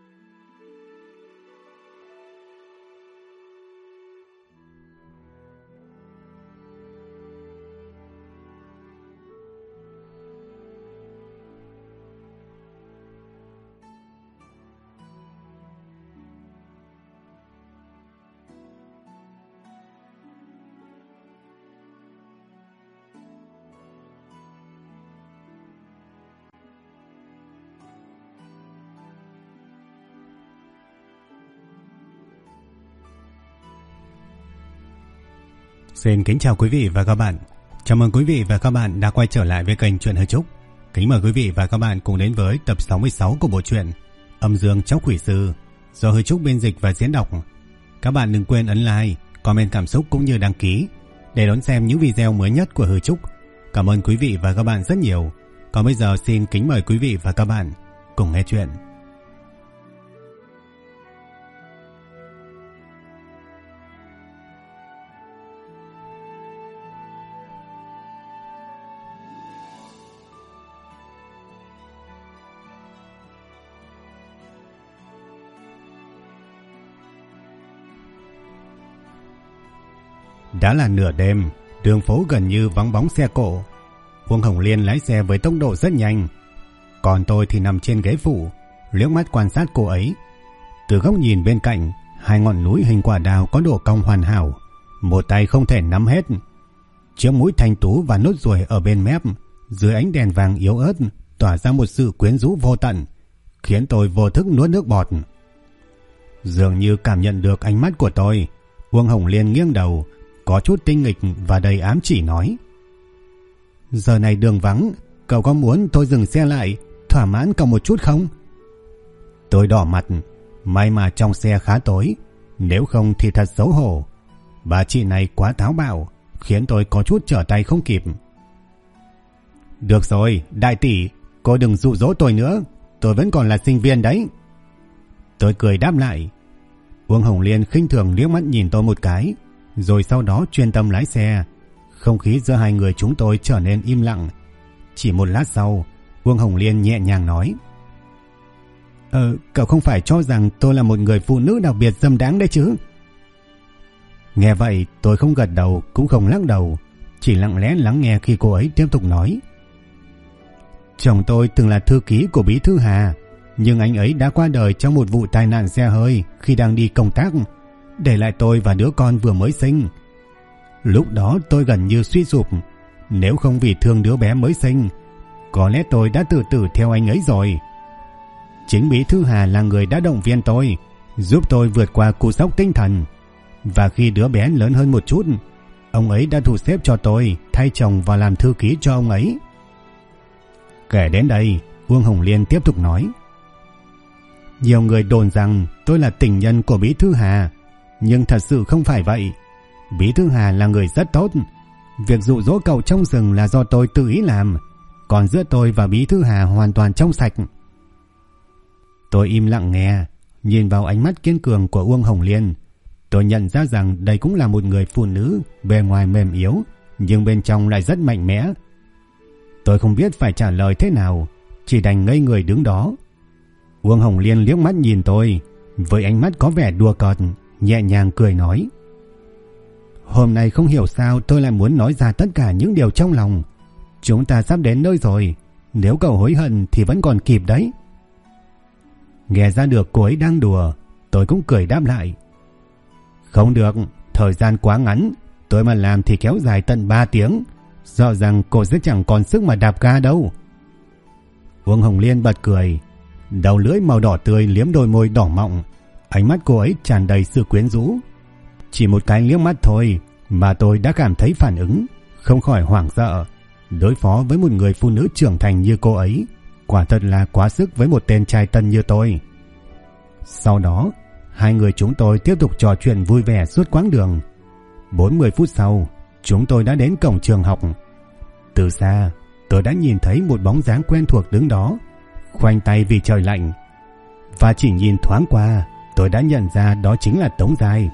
Xin kính chào quý vị và các bạn. Chào mừng quý vị và các bạn đã quay trở lại với kênh Truyện Hư Trúc. Kính mời quý vị và các bạn cùng đến với tập 66 của bộ truyện Âm Dương Chóc Quỷ Sư do Hư Trúc biên dịch và diễn đọc. Các bạn đừng quên ấn like, comment cảm xúc cũng như đăng ký để đón xem những video mới nhất của Hư Trúc. Cảm ơn quý vị và các bạn rất nhiều. Còn bây giờ xin kính mời quý vị và các bạn cùng nghe chuyện. Đã là nửa đêm, đường phố gần như vắng bóng xe cộ. Uông Hồng Liên lái xe với tốc độ rất nhanh, còn tôi thì nằm trên ghế phụ, liếc mắt quan sát cô ấy. Từ góc nhìn bên cạnh, hai ngọn núi hình quả đào có độ cong hoàn hảo, một tay không thể nắm hết. Chiếc mũi thanh tú và nốt ruồi ở bên mép, dưới ánh đèn vàng yếu ớt, tỏa ra một sự quyến rũ vô tận, khiến tôi vô thức nuốt nước bọt. Dường như cảm nhận được ánh mắt của tôi, Uông Hồng Liên nghiêng đầu, có chút tinh nghịch và đầy ám chỉ nói: "Giờ này đường vắng, cậu có muốn tôi dừng xe lại, thỏa mãn cậu một chút không?" Tôi đỏ mặt, may mà trong xe khá tối, nếu không thì thật xấu hổ. Bà chị này quá táo bạo, khiến tôi có chút trở tay không kịp. "Được rồi, đại tỷ, cô đừng dụ dỗ tôi nữa, tôi vẫn còn là sinh viên đấy." Tôi cười đáp lại. Uông Hồng Liên khinh thường liếc mắt nhìn tôi một cái, rồi sau đó chuyên tâm lái xe. Không khí giữa hai người chúng tôi trở nên im lặng. Chỉ một lát sau, Uông Hồng Liên nhẹ nhàng nói: Cậu không phải cho rằng tôi là một người phụ nữ đặc biệt dâm đáng đấy chứ?" Nghe vậy, tôi không gật đầu cũng không lắc đầu, chỉ lặng lẽ lắng nghe khi cô ấy tiếp tục nói: "Chồng tôi từng là thư ký của Bí thư Hà, nhưng anh ấy đã qua đời trong một vụ tai nạn xe hơi khi đang đi công tác, để lại tôi và đứa con vừa mới sinh. Lúc đó tôi gần như suy sụp, nếu không vì thương đứa bé mới sinh, có lẽ tôi đã tự tử theo anh ấy rồi. Chính Bí thư Hà là người đã động viên tôi, giúp tôi vượt qua cú sốc tinh thần. Và khi đứa bé lớn hơn một chút, ông ấy đã thu xếp cho tôi thay chồng và làm thư ký cho ông ấy." Kể đến đây, Uông Hồng Liên tiếp tục nói: "Nhiều người đồn rằng tôi là tình nhân của Bí thư Hà, nhưng thật sự không phải vậy. Bí thư Hà là người rất tốt. Việc dụ dỗ cậu trong rừng là do tôi tự ý làm, còn giữa tôi và Bí thư Hà hoàn toàn trong sạch." Tôi im lặng nghe, nhìn vào ánh mắt kiên cường của Uông Hồng Liên. Tôi nhận ra rằng đây cũng là một người phụ nữ bề ngoài mềm yếu, nhưng bên trong lại rất mạnh mẽ. Tôi không biết phải trả lời thế nào, chỉ đành ngây người đứng đó. Uông Hồng Liên liếc mắt nhìn tôi, với ánh mắt có vẻ đùa cợt, nhẹ nhàng cười nói: "Hôm nay không hiểu sao tôi lại muốn nói ra tất cả những điều trong lòng. Chúng ta sắp đến nơi rồi, nếu cậu hối hận thì vẫn còn kịp đấy." Nghe ra được cô ấy đang đùa, tôi cũng cười đáp lại: "Không được, thời gian quá ngắn, tôi mà làm thì kéo dài tận 3 tiếng, sợ rằng cô sẽ chẳng còn sức mà đạp ga đâu." Uông Hồng Liên bật cười, đầu lưỡi màu đỏ tươi liếm đôi môi đỏ mọng, ánh mắt cô ấy tràn đầy sự quyến rũ. Chỉ một cái liếc mắt thôi mà tôi đã cảm thấy phản ứng, không khỏi hoảng sợ. Đối phó với một người phụ nữ trưởng thành như cô ấy, quả thật là quá sức với một tên trai tân như tôi. Sau đó, hai người chúng tôi tiếp tục trò chuyện vui vẻ suốt quãng đường. 40 phút sau, chúng tôi đã đến cổng trường học. Từ xa, tôi đã nhìn thấy một bóng dáng quen thuộc đứng đó, khoanh tay vì trời lạnh. Và chỉ nhìn thoáng qua, tôi đã nhận ra đó chính là Tống Giai.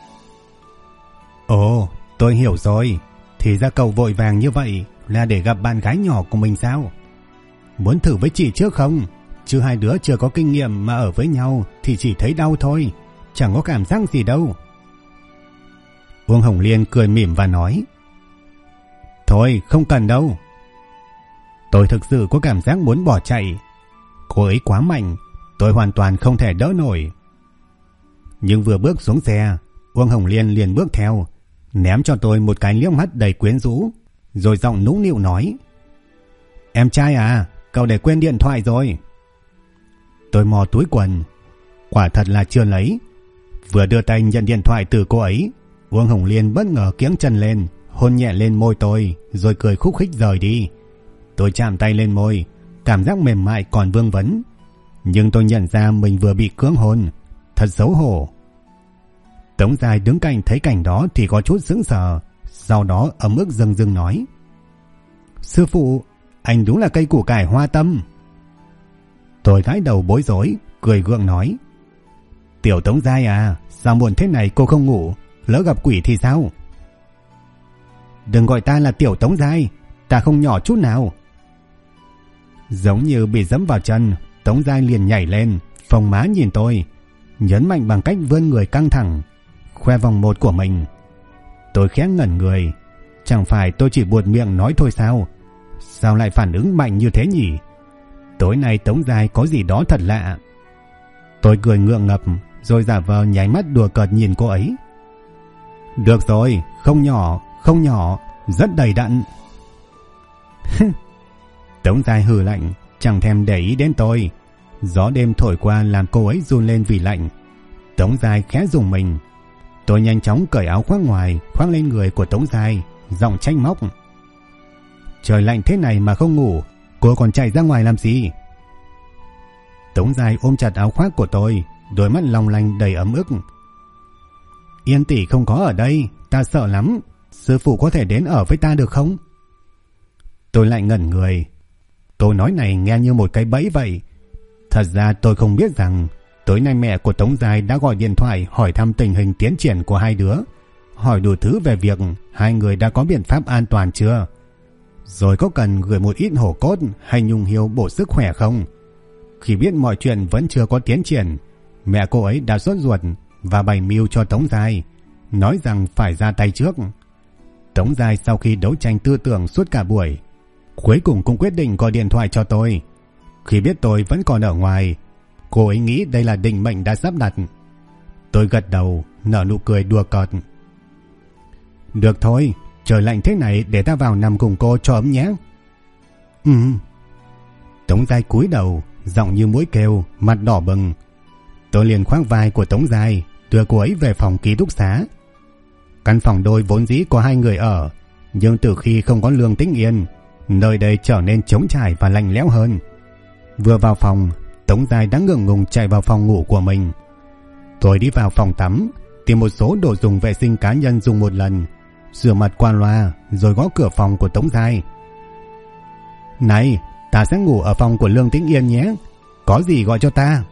"Ồ, tôi hiểu rồi. Thì ra cậu vội vàng như vậy là để gặp bạn gái nhỏ của mình sao? Muốn thử với chị trước không? chứ hai đứa chưa có kinh nghiệm mà ở với nhau thì chỉ thấy đau thôi, chẳng có cảm giác gì đâu. Uông Hồng Liên cười mỉm và nói: Thôi không cần đâu. Tôi thực sự có cảm giác muốn bỏ chạy. Cô ấy quá mạnh, tôi hoàn toàn không thể đỡ nổi. Nhưng vừa bước xuống xe, Uông Hồng Liên liền bước theo, ném cho tôi một cái liếc mắt đầy quyến rũ, rồi giọng nũng nịu nói: Em trai à, cậu để quên điện thoại rồi. Tôi mò túi quần, quả thật là chưa lấy. Vừa đưa tay nhận điện thoại từ cô ấy, Uông Hồng Liên bất ngờ kiếng chân lên, hôn nhẹ lên môi tôi, rồi cười khúc khích rời đi. Tôi chạm tay lên môi, cảm giác mềm mại còn vương vấn, nhưng tôi nhận ra mình vừa bị cưỡng hôn, thật xấu hổ. Tống Giai đứng cạnh thấy cảnh đó thì có chút sững sờ, sau đó ấm ức dưng dưng nói: Sư phụ, anh đúng là cây củ cải hoa tâm. Tôi gãi đầu bối rối, cười gượng nói: Tiểu Tống Giai à, sao muộn thế này cô không ngủ, lỡ gặp quỷ thì sao? Đừng gọi ta là Tiểu Tống Giai, ta không nhỏ chút nào. Giống như bị dẫm vào chân, Tống Giai liền nhảy lên, phồng má nhìn tôi, nhấn mạnh bằng cách vươn người căng thẳng, khoe vòng một của mình. Tôi khẽ ngẩn người, chẳng phải tôi chỉ buột miệng nói thôi sao? Sao lại phản ứng mạnh như thế nhỉ? Tối nay Tống Giai có gì đó thật lạ. Tôi cười ngượng ngập, rồi giả vờ nháy mắt đùa cợt nhìn cô ấy. Được rồi, không nhỏ, rất đầy đặn. Tống Giai hừ lạnh, chẳng thèm để ý đến tôi. Gió đêm thổi qua làm cô ấy run lên vì lạnh. Tống Giai khẽ rùng mình. Tôi nhanh chóng cởi áo khoác ngoài, khoác lên người của Tống Giai, giọng trách móc: Trời lạnh thế này mà không ngủ, cô còn chạy ra ngoài làm gì? Tống Giai ôm chặt áo khoác của tôi, đôi mắt long lanh đầy ấm ức. Yên tỷ không có ở đây, ta sợ lắm. Sư phụ có thể đến ở với ta được không? Tôi lại ngẩn người. Câu nói này nghe như một cái bẫy vậy. Thật ra tôi không biết rằng tối nay mẹ của Tống Giai đã gọi điện thoại hỏi thăm tình hình tiến triển của hai đứa, hỏi đủ thứ về việc hai người đã có biện pháp an toàn chưa, rồi có cần gửi một ít hổ cốt hay nhung hiếu bổ sức khỏe không. Khi biết mọi chuyện vẫn chưa có tiến triển, mẹ cô ấy đã sốt ruột và bày mưu cho Tống Giai, nói rằng phải ra tay trước. Tống Giai sau khi đấu tranh tư tưởng suốt cả buổi, cuối cùng cũng quyết định gọi điện thoại cho tôi. Khi biết tôi vẫn còn ở ngoài, cô ấy nghĩ đây là định mệnh đã sắp đặt. Tôi gật đầu, nở nụ cười đùa cợt. Được thôi, trời lạnh thế này để ta vào nằm cùng cô cho ấm nhé. Tống Giai cúi đầu, giọng như muỗi kêu, mặt đỏ bừng. Tôi liền khoác vai của Tống Giai, đưa cô ấy về phòng ký túc xá. Căn phòng đôi vốn dĩ có hai người ở, nhưng từ khi không có Lương Tĩnh Yên, nơi đây trở nên trống trải và lạnh lẽo hơn. Vừa vào phòng, Tống Giai đã ngượng ngùng chạy vào phòng ngủ của mình. Tôi đi vào phòng tắm, tìm một số đồ dùng vệ sinh cá nhân dùng một lần, rửa mặt qua loa, rồi gõ cửa phòng của Tống Giai. Này, ta sẽ ngủ ở phòng của Lương Tĩnh Yên nhé, có gì gọi cho ta.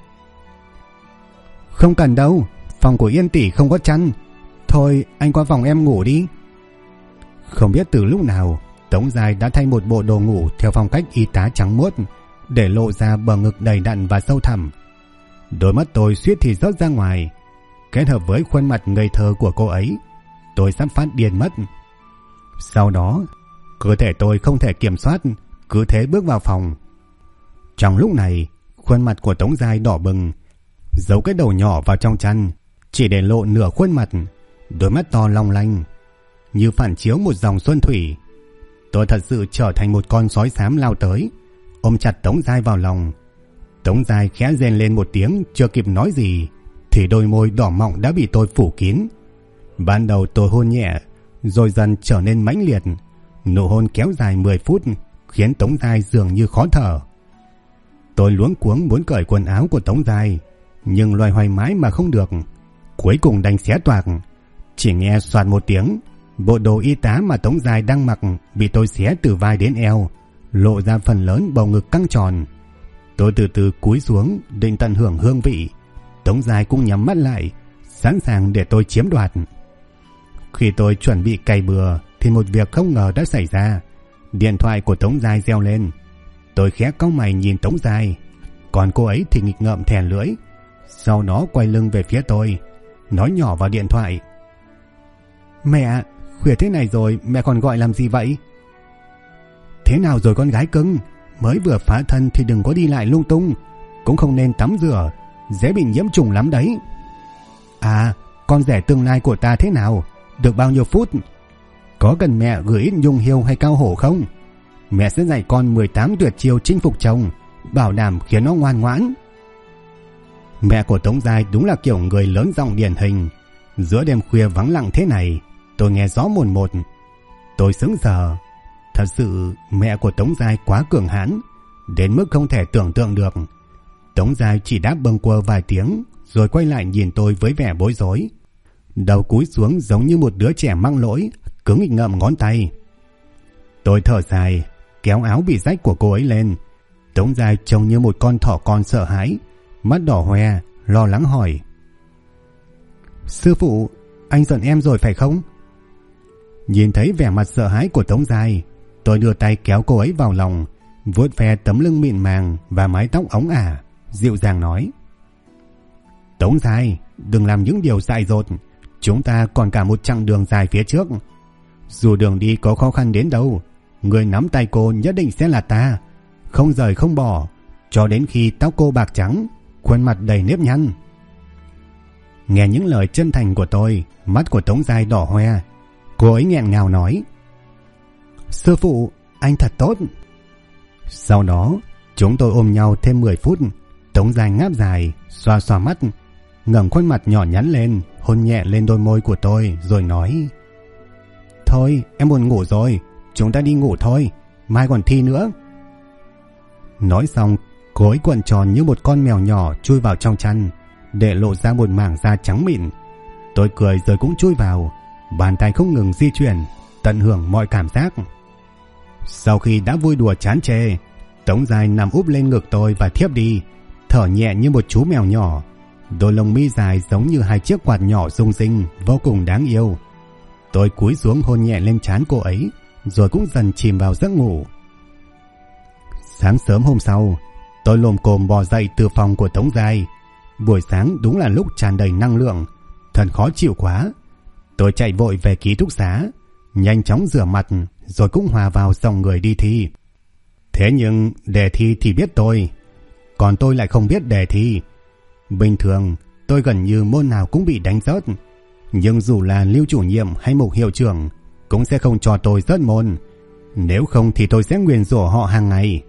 Không cần đâu, phòng của Yên tỷ không có chăn. Thôi anh qua phòng em ngủ đi. Không biết từ lúc nào, Tống Giai đã thay một bộ đồ ngủ theo phong cách y tá trắng muốt, để lộ ra bờ ngực đầy đặn và sâu thẳm. Đôi mắt tôi suýt thì rớt ra ngoài. Kết hợp với khuôn mặt ngây thơ của cô ấy, tôi sắp phát điên mất. Sau đó, cơ thể tôi không thể kiểm soát, cứ thế bước vào phòng. Trong lúc này, khuôn mặt của Tống Giai đỏ bừng, giấu cái đầu nhỏ vào trong chăn, chỉ để lộ nửa khuôn mặt, đôi mắt to long lanh, như phản chiếu một dòng xuân thủy. Tôi thật sự trở thành một con sói xám lao tới, ôm chặt Tống Giai vào lòng. Tống Giai khẽ rên lên một tiếng, chưa kịp nói gì thì đôi môi đỏ mọng đã bị tôi phủ kín. Ban đầu tôi hôn nhẹ, rồi dần trở nên mãnh liệt. Nụ hôn kéo dài 10 phút, khiến Tống Giai dường như khó thở. Tôi luống cuống muốn cởi quần áo của Tống Giai, nhưng loay hoay mãi mà không được. Cuối cùng đành xé toạc. Chỉ nghe soạt một tiếng, bộ đồ y tá mà Tống Giai đang mặc bị tôi xé từ vai đến eo, lộ ra phần lớn bầu ngực căng tròn. Tôi từ từ cúi xuống định tận hưởng hương vị. Tống Giai cũng nhắm mắt lại, sẵn sàng để tôi chiếm đoạt. Khi tôi chuẩn bị cày bừa thì một việc không ngờ đã xảy ra. Điện thoại của Tống Giai reo lên. Tôi khẽ cau mày nhìn Tống Giai. Còn cô ấy thì nghịch ngợm thè lưỡi, sau đó quay lưng về phía tôi, nói nhỏ vào điện thoại: "Mẹ, khuya thế này rồi mẹ còn gọi làm gì vậy?" "Thế nào rồi con gái cưng? Mới vừa phá thân thì đừng có đi lại lung tung, cũng không nên tắm rửa, dễ bị nhiễm trùng lắm đấy." "À, con rể tương lai của ta thế nào? Được bao nhiêu phút? Có cần mẹ gửi ít nhung hiêu hay cao hổ không? Mẹ sẽ dạy con 18 tuyệt chiêu chinh phục chồng, bảo đảm khiến nó ngoan ngoãn." Mẹ của Tống Giai đúng là kiểu người lớn giọng điển hình. Giữa đêm khuya vắng lặng thế này, tôi nghe rõ mồn một. Tôi sững sờ. Thật sự mẹ của Tống Giai quá cường hãn, đến mức không thể tưởng tượng được. Tống Giai chỉ đáp bâng quơ vài tiếng, rồi quay lại nhìn tôi với vẻ bối rối. Đầu cúi xuống giống như một đứa trẻ mắc lỗi, cứ nghịch ngợm ngón tay. Tôi thở dài, kéo áo bị rách của cô ấy lên. Tống Giai trông như một con thỏ con sợ hãi, mắt đỏ hoe, lo lắng hỏi: "Sư phụ, anh giận em rồi phải không?" Nhìn thấy vẻ mặt sợ hãi của Tống Giai, tôi đưa tay kéo cô ấy vào lòng, vuốt ve tấm lưng mịn màng và mái tóc óng ả, dịu dàng nói: "Tống Giai, đừng làm những điều dại dột, chúng ta còn cả một chặng đường dài phía trước. Dù đường đi có khó khăn đến đâu, người nắm tay cô nhất định sẽ là ta, không rời không bỏ, cho đến khi tóc cô bạc trắng, khuôn mặt đầy nếp nhăn." Nghe những lời chân thành của tôi, mắt của Tống Giai đỏ hoe. Cô ấy nghẹn ngào nói: "Sư phụ, anh thật tốt." Sau đó chúng tôi ôm nhau thêm 10 phút. Tống Giai ngáp dài, xoa xoa mắt, ngẩng khuôn mặt nhỏ nhắn lên, hôn nhẹ lên đôi môi của tôi rồi nói: "Thôi em buồn ngủ rồi, chúng ta đi ngủ thôi, mai còn thi nữa." Nói xong, cô ấy cuộn tròn như một con mèo nhỏ chui vào trong chăn, để lộ ra một mảng da trắng mịn. Tôi cười rồi cũng chui vào, bàn tay không ngừng di chuyển, tận hưởng mọi cảm giác. Sau khi đã vui đùa chán chê, Tống Giai nằm úp lên ngực tôi và thiếp đi, thở nhẹ như một chú mèo nhỏ. Đôi lông mi dài giống như hai chiếc quạt nhỏ rung rinh, vô cùng đáng yêu. Tôi cúi xuống hôn nhẹ lên trán cô ấy, rồi cũng dần chìm vào giấc ngủ. Sáng sớm hôm sau, tôi lồm cồm bò dậy từ phòng của Tống Giai. Buổi sáng đúng là lúc tràn đầy năng lượng, thật khó chịu quá. Tôi chạy vội về ký túc xá, nhanh chóng rửa mặt, rồi cũng hòa vào dòng người đi thi. Thế nhưng đề thi thì biết tôi, còn tôi lại không biết đề thi. Bình thường tôi gần như môn nào cũng bị đánh rớt, nhưng dù là Lưu chủ nhiệm hay Mục hiệu trưởng cũng sẽ không cho tôi rớt môn, nếu không thì tôi sẽ nguyền rủa họ hàng ngày.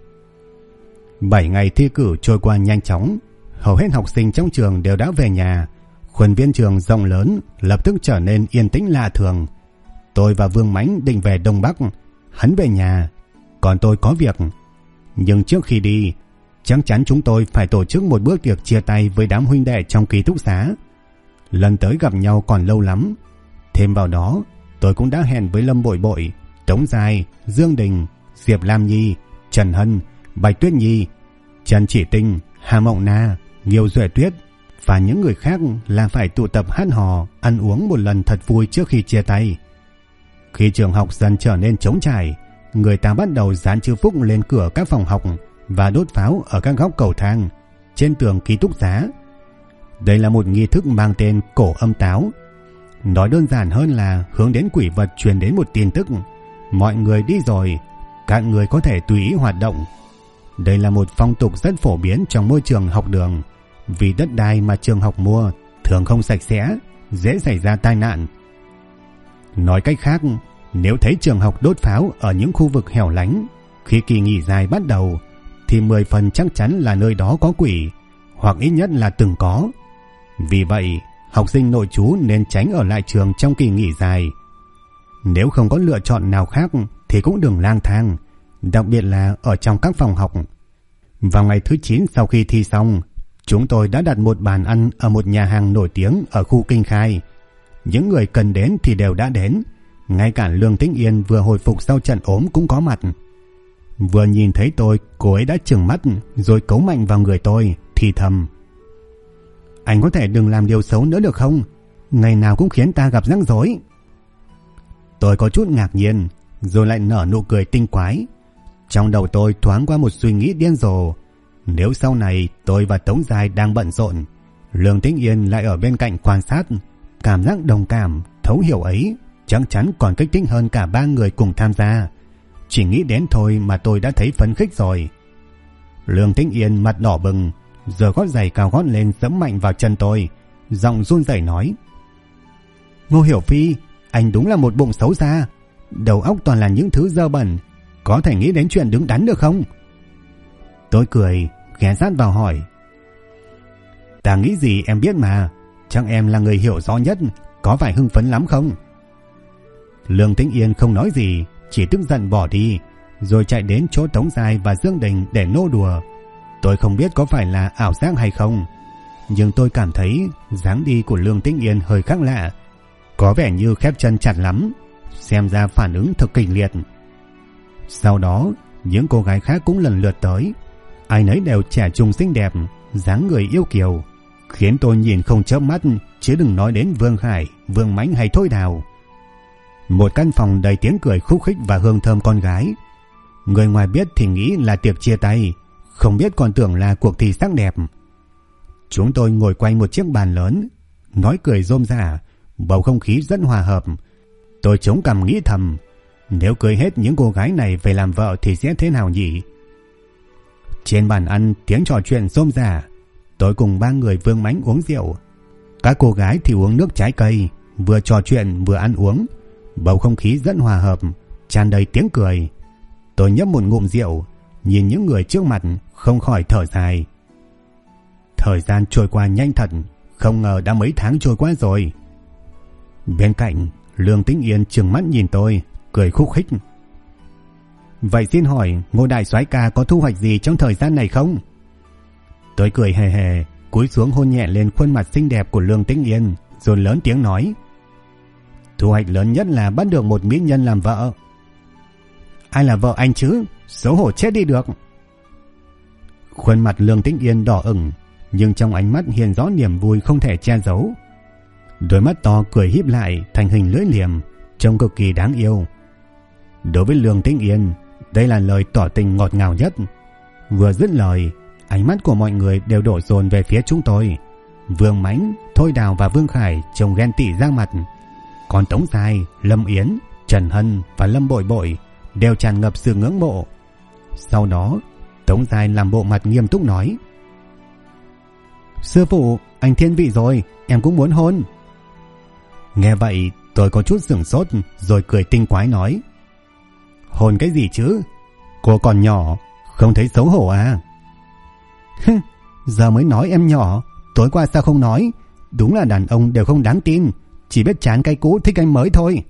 7 ngày thi cử trôi qua nhanh chóng, hầu hết học sinh trong trường đều đã về nhà. Khuôn viên trường rộng lớn lập tức trở nên yên tĩnh lạ thường. Tôi và Vương Mãnh định về Đông Bắc, hắn về nhà, còn tôi có việc. Nhưng trước khi đi, chắc chắn chúng tôi phải tổ chức một bữa tiệc chia tay với đám huynh đệ trong ký túc xá. Lần tới gặp nhau còn lâu lắm. Thêm vào đó, tôi cũng đã hẹn với Lâm Bội Bội, Tống Giai, Dương Đình, Diệp Lam Nhi, Trần Hân, Bạch Tuyết Nhi, Trần Chỉ Tinh, Hà Mộng Na, Nghiêu Duệ Tuyết và những người khác là phải tụ tập hát hò, ăn uống một lần thật vui trước khi chia tay. Khi trường học dần trở nên trống trải, người ta bắt đầu dán chữ phúc lên cửa các phòng học và đốt pháo ở các góc cầu thang, trên tường ký túc xá. Đây là một nghi thức mang tên cổ âm táo. Nói đơn giản hơn là hướng đến quỷ vật truyền đến một tin tức: mọi người đi rồi, các người có thể tùy ý hoạt động. Đây là một phong tục rất phổ biến trong môi trường học đường, vì đất đai mà trường học mua thường không sạch sẽ, dễ xảy ra tai nạn. Nói cách khác, nếu thấy trường học đốt pháo ở những khu vực hẻo lánh khi kỳ nghỉ dài bắt đầu, thì 10 phần chắc chắn là nơi đó có quỷ, hoặc ít nhất là từng có. Vì vậy, học sinh nội trú nên tránh ở lại trường trong kỳ nghỉ dài. Nếu không có lựa chọn nào khác thì cũng đừng lang thang, đặc biệt là ở trong các phòng học. Vào ngày thứ 9 sau khi thi xong, chúng tôi đã đặt một bàn ăn ở một nhà hàng nổi tiếng ở khu Kinh Khai. Những người cần đến thì đều đã đến, ngay cả Lương Tĩnh Yên vừa hồi phục sau trận ốm cũng có mặt. Vừa nhìn thấy tôi, cô ấy đã trừng mắt rồi cấu mạnh vào người tôi, thì thầm: "Anh có thể đừng làm điều xấu nữa được không? Ngày nào cũng khiến ta gặp rắc rối." Tôi có chút ngạc nhiên, rồi lại nở nụ cười tinh quái. Trong đầu tôi thoáng qua một suy nghĩ điên rồ. Nếu sau này tôi và Tống Giai đang bận rộn, Lương Tĩnh Yên lại ở bên cạnh quan sát, cảm giác đồng cảm, thấu hiểu ấy chắc chắn còn kích thích hơn cả ba người cùng tham gia. Chỉ nghĩ đến thôi mà tôi đã thấy phấn khích rồi. Lương Tĩnh Yên mặt đỏ bừng, giơ gót giày cao gót lên giẫm mạnh vào chân tôi, giọng run rẩy nói: Ngô Hiểu Phi, anh đúng là một bụng xấu xa, đầu óc toàn là những thứ dơ bẩn, có thể nghĩ đến chuyện đứng đắn được không? Tôi cười, ghé sát vào hỏi: Ta nghĩ gì em biết mà, chắc em là người hiểu rõ nhất, có phải hưng phấn lắm không? Lương Tĩnh Yên không nói gì, chỉ tức giận bỏ đi, rồi chạy đến chỗ Tống Giai và Dương Đình để nô đùa. Tôi không biết có phải là ảo giác hay không, nhưng tôi cảm thấy dáng đi của Lương Tĩnh Yên hơi khác lạ, có vẻ như khép chân chặt lắm, xem ra phản ứng thật kịch liệt. Sau đó, những cô gái khác cũng lần lượt tới, ai nấy đều trẻ trung xinh đẹp, dáng người yêu kiều, khiến tôi nhìn không chớp mắt, chứ đừng nói đến Vương Khải, Vương Mãnh hay Thôi Đào. Một căn phòng đầy tiếng cười khúc khích và hương thơm con gái. Người ngoài biết thì nghĩ là tiệc chia tay, không biết còn tưởng là cuộc thi sắc đẹp. Chúng tôi ngồi quanh một chiếc bàn lớn, nói cười rôm rả, bầu không khí rất hòa hợp. Tôi chống cằm nghĩ thầm, nếu cưới hết những cô gái này về làm vợ thì sẽ thế nào nhỉ? Trên bàn ăn tiếng trò chuyện rôm rả. Tôi cùng ba người Vương Mãnh uống rượu, các cô gái thì uống nước trái cây, vừa trò chuyện vừa ăn uống. Bầu không khí rất hòa hợp, tràn đầy tiếng cười. Tôi nhấp một ngụm rượu, nhìn những người trước mặt không khỏi thở dài. Thời gian trôi qua nhanh thật, không ngờ đã mấy tháng trôi qua rồi. Bên cạnh, Lương Tĩnh Yên trừng mắt nhìn tôi, cười khúc khích: Vậy xin hỏi Ngô đại soái ca có thu hoạch gì trong thời gian này không? Tôi cười hề hề, cúi xuống hôn nhẹ lên khuôn mặt xinh đẹp của Lương Tĩnh Yên, rồi lớn tiếng nói: Thu hoạch lớn nhất là bắt được một mỹ nhân làm vợ. Ai là vợ anh chứ? Xấu hổ chết đi được. Khuôn mặt Lương Tĩnh Yên đỏ ửng, nhưng trong ánh mắt hiện rõ niềm vui không thể che giấu. Đôi mắt to cười híp lại thành hình lưỡi liềm, trông cực kỳ đáng yêu. Đối với Lương Tĩnh Yên, đây là lời tỏ tình ngọt ngào nhất. Vừa dứt lời, ánh mắt của mọi người đều đổ dồn về phía chúng tôi. Vương Mãnh, Thôi Đào và Vương Khải trông ghen tị ra mặt, còn Tống Giai, Lâm Yến, Trần Hân và Lâm Bội Bội đều tràn ngập sự ngưỡng mộ. Sau đó, Tống Giai làm bộ mặt nghiêm túc nói: Sư phụ, anh thiên vị rồi, em cũng muốn hôn. Nghe vậy, tôi có chút sửng sốt, rồi cười tinh quái nói: Hôn cái gì chứ? Cô còn nhỏ, không thấy xấu hổ à? Giờ mới nói em nhỏ, tối qua sao không nói? Đúng là đàn ông đều không đáng tin, chỉ biết chán cái cũ thích cái mới thôi.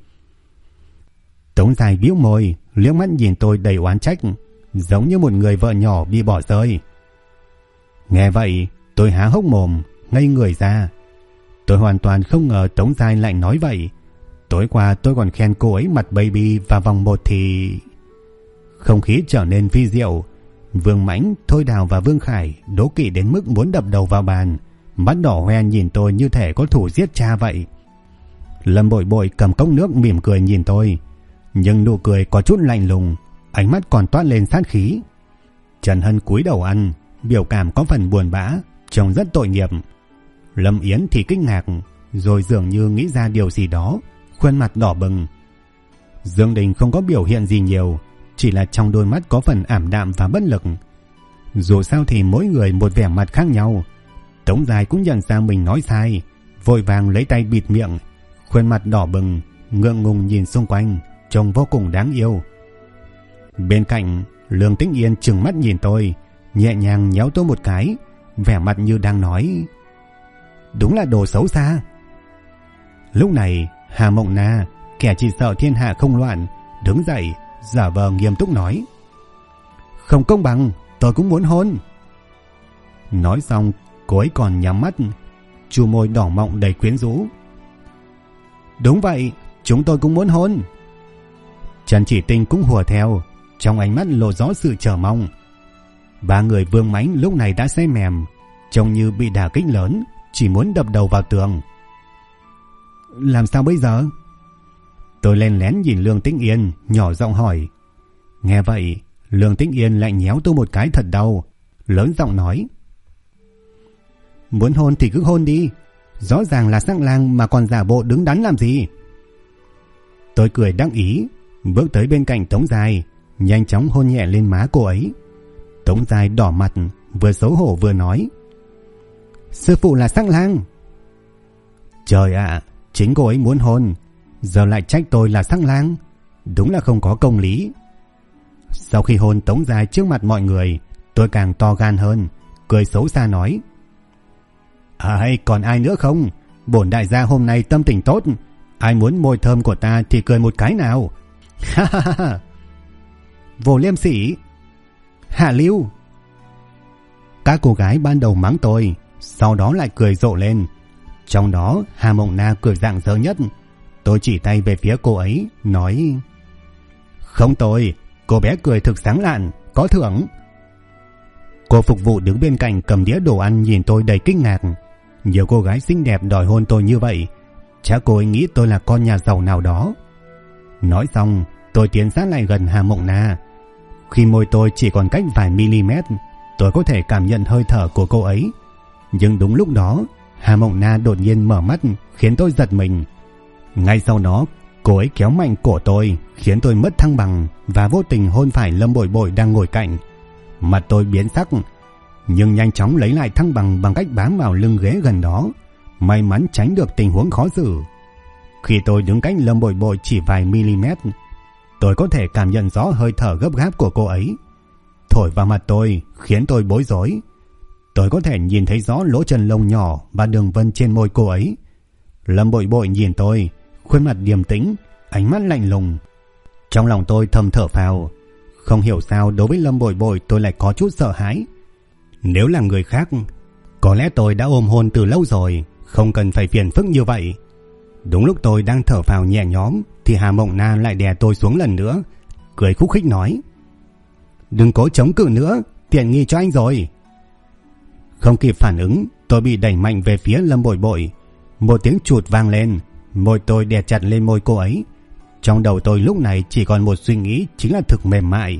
Tống Giai bĩu môi, liếc mắt nhìn tôi đầy oán trách, giống như một người vợ nhỏ bị bỏ rơi. Nghe vậy, tôi há hốc mồm, ngây người ra. Tôi hoàn toàn không ngờ Tống Giai lại nói vậy. Tối qua tôi còn khen cô ấy mặt baby và vòng một thì... Không khí trở nên vi diệu. Vương Mãnh, Thôi Đào và Vương Khải đố kỵ đến mức muốn đập đầu vào bàn, mắt đỏ hoe nhìn tôi như thể có thủ giết cha vậy. Lâm Bội Bội cầm cốc nước mỉm cười nhìn tôi, nhưng nụ cười có chút lạnh lùng, ánh mắt còn toát lên sát khí. Trần Hân cúi đầu ăn, biểu cảm có phần buồn bã, trông rất tội nghiệp. Lâm Yến thì kinh ngạc, rồi dường như nghĩ ra điều gì đó, khuôn mặt đỏ bừng. Dương Đình không có biểu hiện gì nhiều, chỉ là trong đôi mắt có phần ảm đạm và bất lực. Dù sao thì mỗi người một vẻ mặt khác nhau. Tống Giai cũng nhận ra mình nói sai, vội vàng lấy tay bịt miệng, khuôn mặt đỏ bừng, ngượng ngùng nhìn xung quanh, trông vô cùng đáng yêu. Bên cạnh, Lương Tĩnh Yên trừng mắt nhìn tôi, nhẹ nhàng nhéo tôi một cái, vẻ mặt như đang nói: Đúng là đồ xấu xa. Lúc này, Hà Mộng Na, kẻ chỉ sợ thiên hạ không loạn, đứng dậy, giả vờ nghiêm túc nói: Không công bằng, tôi cũng muốn hôn. Nói xong, cô ấy còn nhắm mắt, chu môi đỏ mọng đầy quyến rũ. Đúng vậy, chúng tôi cũng muốn hôn. Trần Chỉ Tinh cũng hùa theo, trong ánh mắt lộ rõ sự chờ mong. Ba người Vương Mãnh lúc này đã say mềm, trông như bị đả kích lớn, chỉ muốn đập đầu vào tường. Làm sao bây giờ? Tôi len lén nhìn Lương Tĩnh Yên, nhỏ giọng hỏi. Nghe vậy, Lương Tĩnh Yên lại nhéo tôi một cái thật đau, lớn giọng nói: Muốn hôn thì cứ hôn đi, rõ ràng là sắc lang mà còn giả bộ đứng đắn làm gì. Tôi cười đắc ý, bước tới bên cạnh Tống Giai, nhanh chóng hôn nhẹ lên má cô ấy. Tống Giai đỏ mặt, vừa xấu hổ vừa nói: Sư phụ là sắc lang. Trời ạ, chính cô ấy muốn hôn, giờ lại trách tôi là sắc lang, đúng là không có công lý. Sau khi hôn Tống Giai trước mặt mọi người, tôi càng to gan hơn, cười xấu xa nói: Hay còn ai nữa không? Bổn đại gia hôm nay tâm tình tốt, ai muốn môi thơm của ta thì cười một cái nào. Ha ha ha. Vô liêm sỉ, hạ lưu. Các cô gái ban đầu mắng tôi, sau đó lại cười rộ lên. Trong đó Hà Mộng Na cười rạng rỡ nhất. Tôi chỉ tay về phía cô ấy, nói: Không tồi, cô bé cười thực sáng lạn, có thưởng. Cô phục vụ đứng bên cạnh cầm đĩa đồ ăn nhìn tôi đầy kinh ngạc. Nhiều cô gái xinh đẹp đòi hôn tôi như vậy, chắc cô ấy nghĩ tôi là con nhà giàu nào đó. Nói xong, tôi tiến sát lại gần Hà Mộng Na. Khi môi tôi chỉ còn cách vài mm, tôi có thể cảm nhận hơi thở của cô ấy. Nhưng đúng lúc đó, Hà Mộng Na đột nhiên mở mắt, khiến tôi giật mình. Ngay sau đó, cô ấy kéo mạnh cổ tôi, khiến tôi mất thăng bằng và vô tình hôn phải Lâm Bội Bội đang ngồi cạnh. Mặt tôi biến sắc, nhưng nhanh chóng lấy lại thăng bằng bằng cách bám vào lưng ghế gần đó, may mắn tránh được tình huống khó xử. Khi tôi đứng cách Lâm Bội Bội chỉ vài mm, tôi có thể cảm nhận rõ hơi thở gấp gáp của cô ấy. Thổi vào mặt tôi khiến tôi bối rối. Tôi có thể nhìn thấy rõ lỗ chân lông nhỏ và đường vân trên môi cô ấy. Lâm Bội Bội nhìn tôi, khuôn mặt điềm tĩnh, ánh mắt lạnh lùng. Trong lòng tôi thầm thở phào. Không hiểu sao đối với Lâm Bội Bội tôi lại có chút sợ hãi. Nếu là người khác, có lẽ tôi đã ôm hôn từ lâu rồi, không cần phải phiền phức như vậy. Đúng lúc tôi đang thở phào nhẹ nhõm thì Hà Mộng Na lại đè tôi xuống lần nữa, cười khúc khích nói: Đừng cố chống cự nữa, tiện nghi cho anh rồi. Không kịp phản ứng, tôi bị đẩy mạnh về phía Lâm Bội Bội. Một tiếng chụt vang lên, môi tôi đè chặt lên môi cô ấy. Trong đầu tôi lúc này chỉ còn một suy nghĩ, chính là thực mềm mại.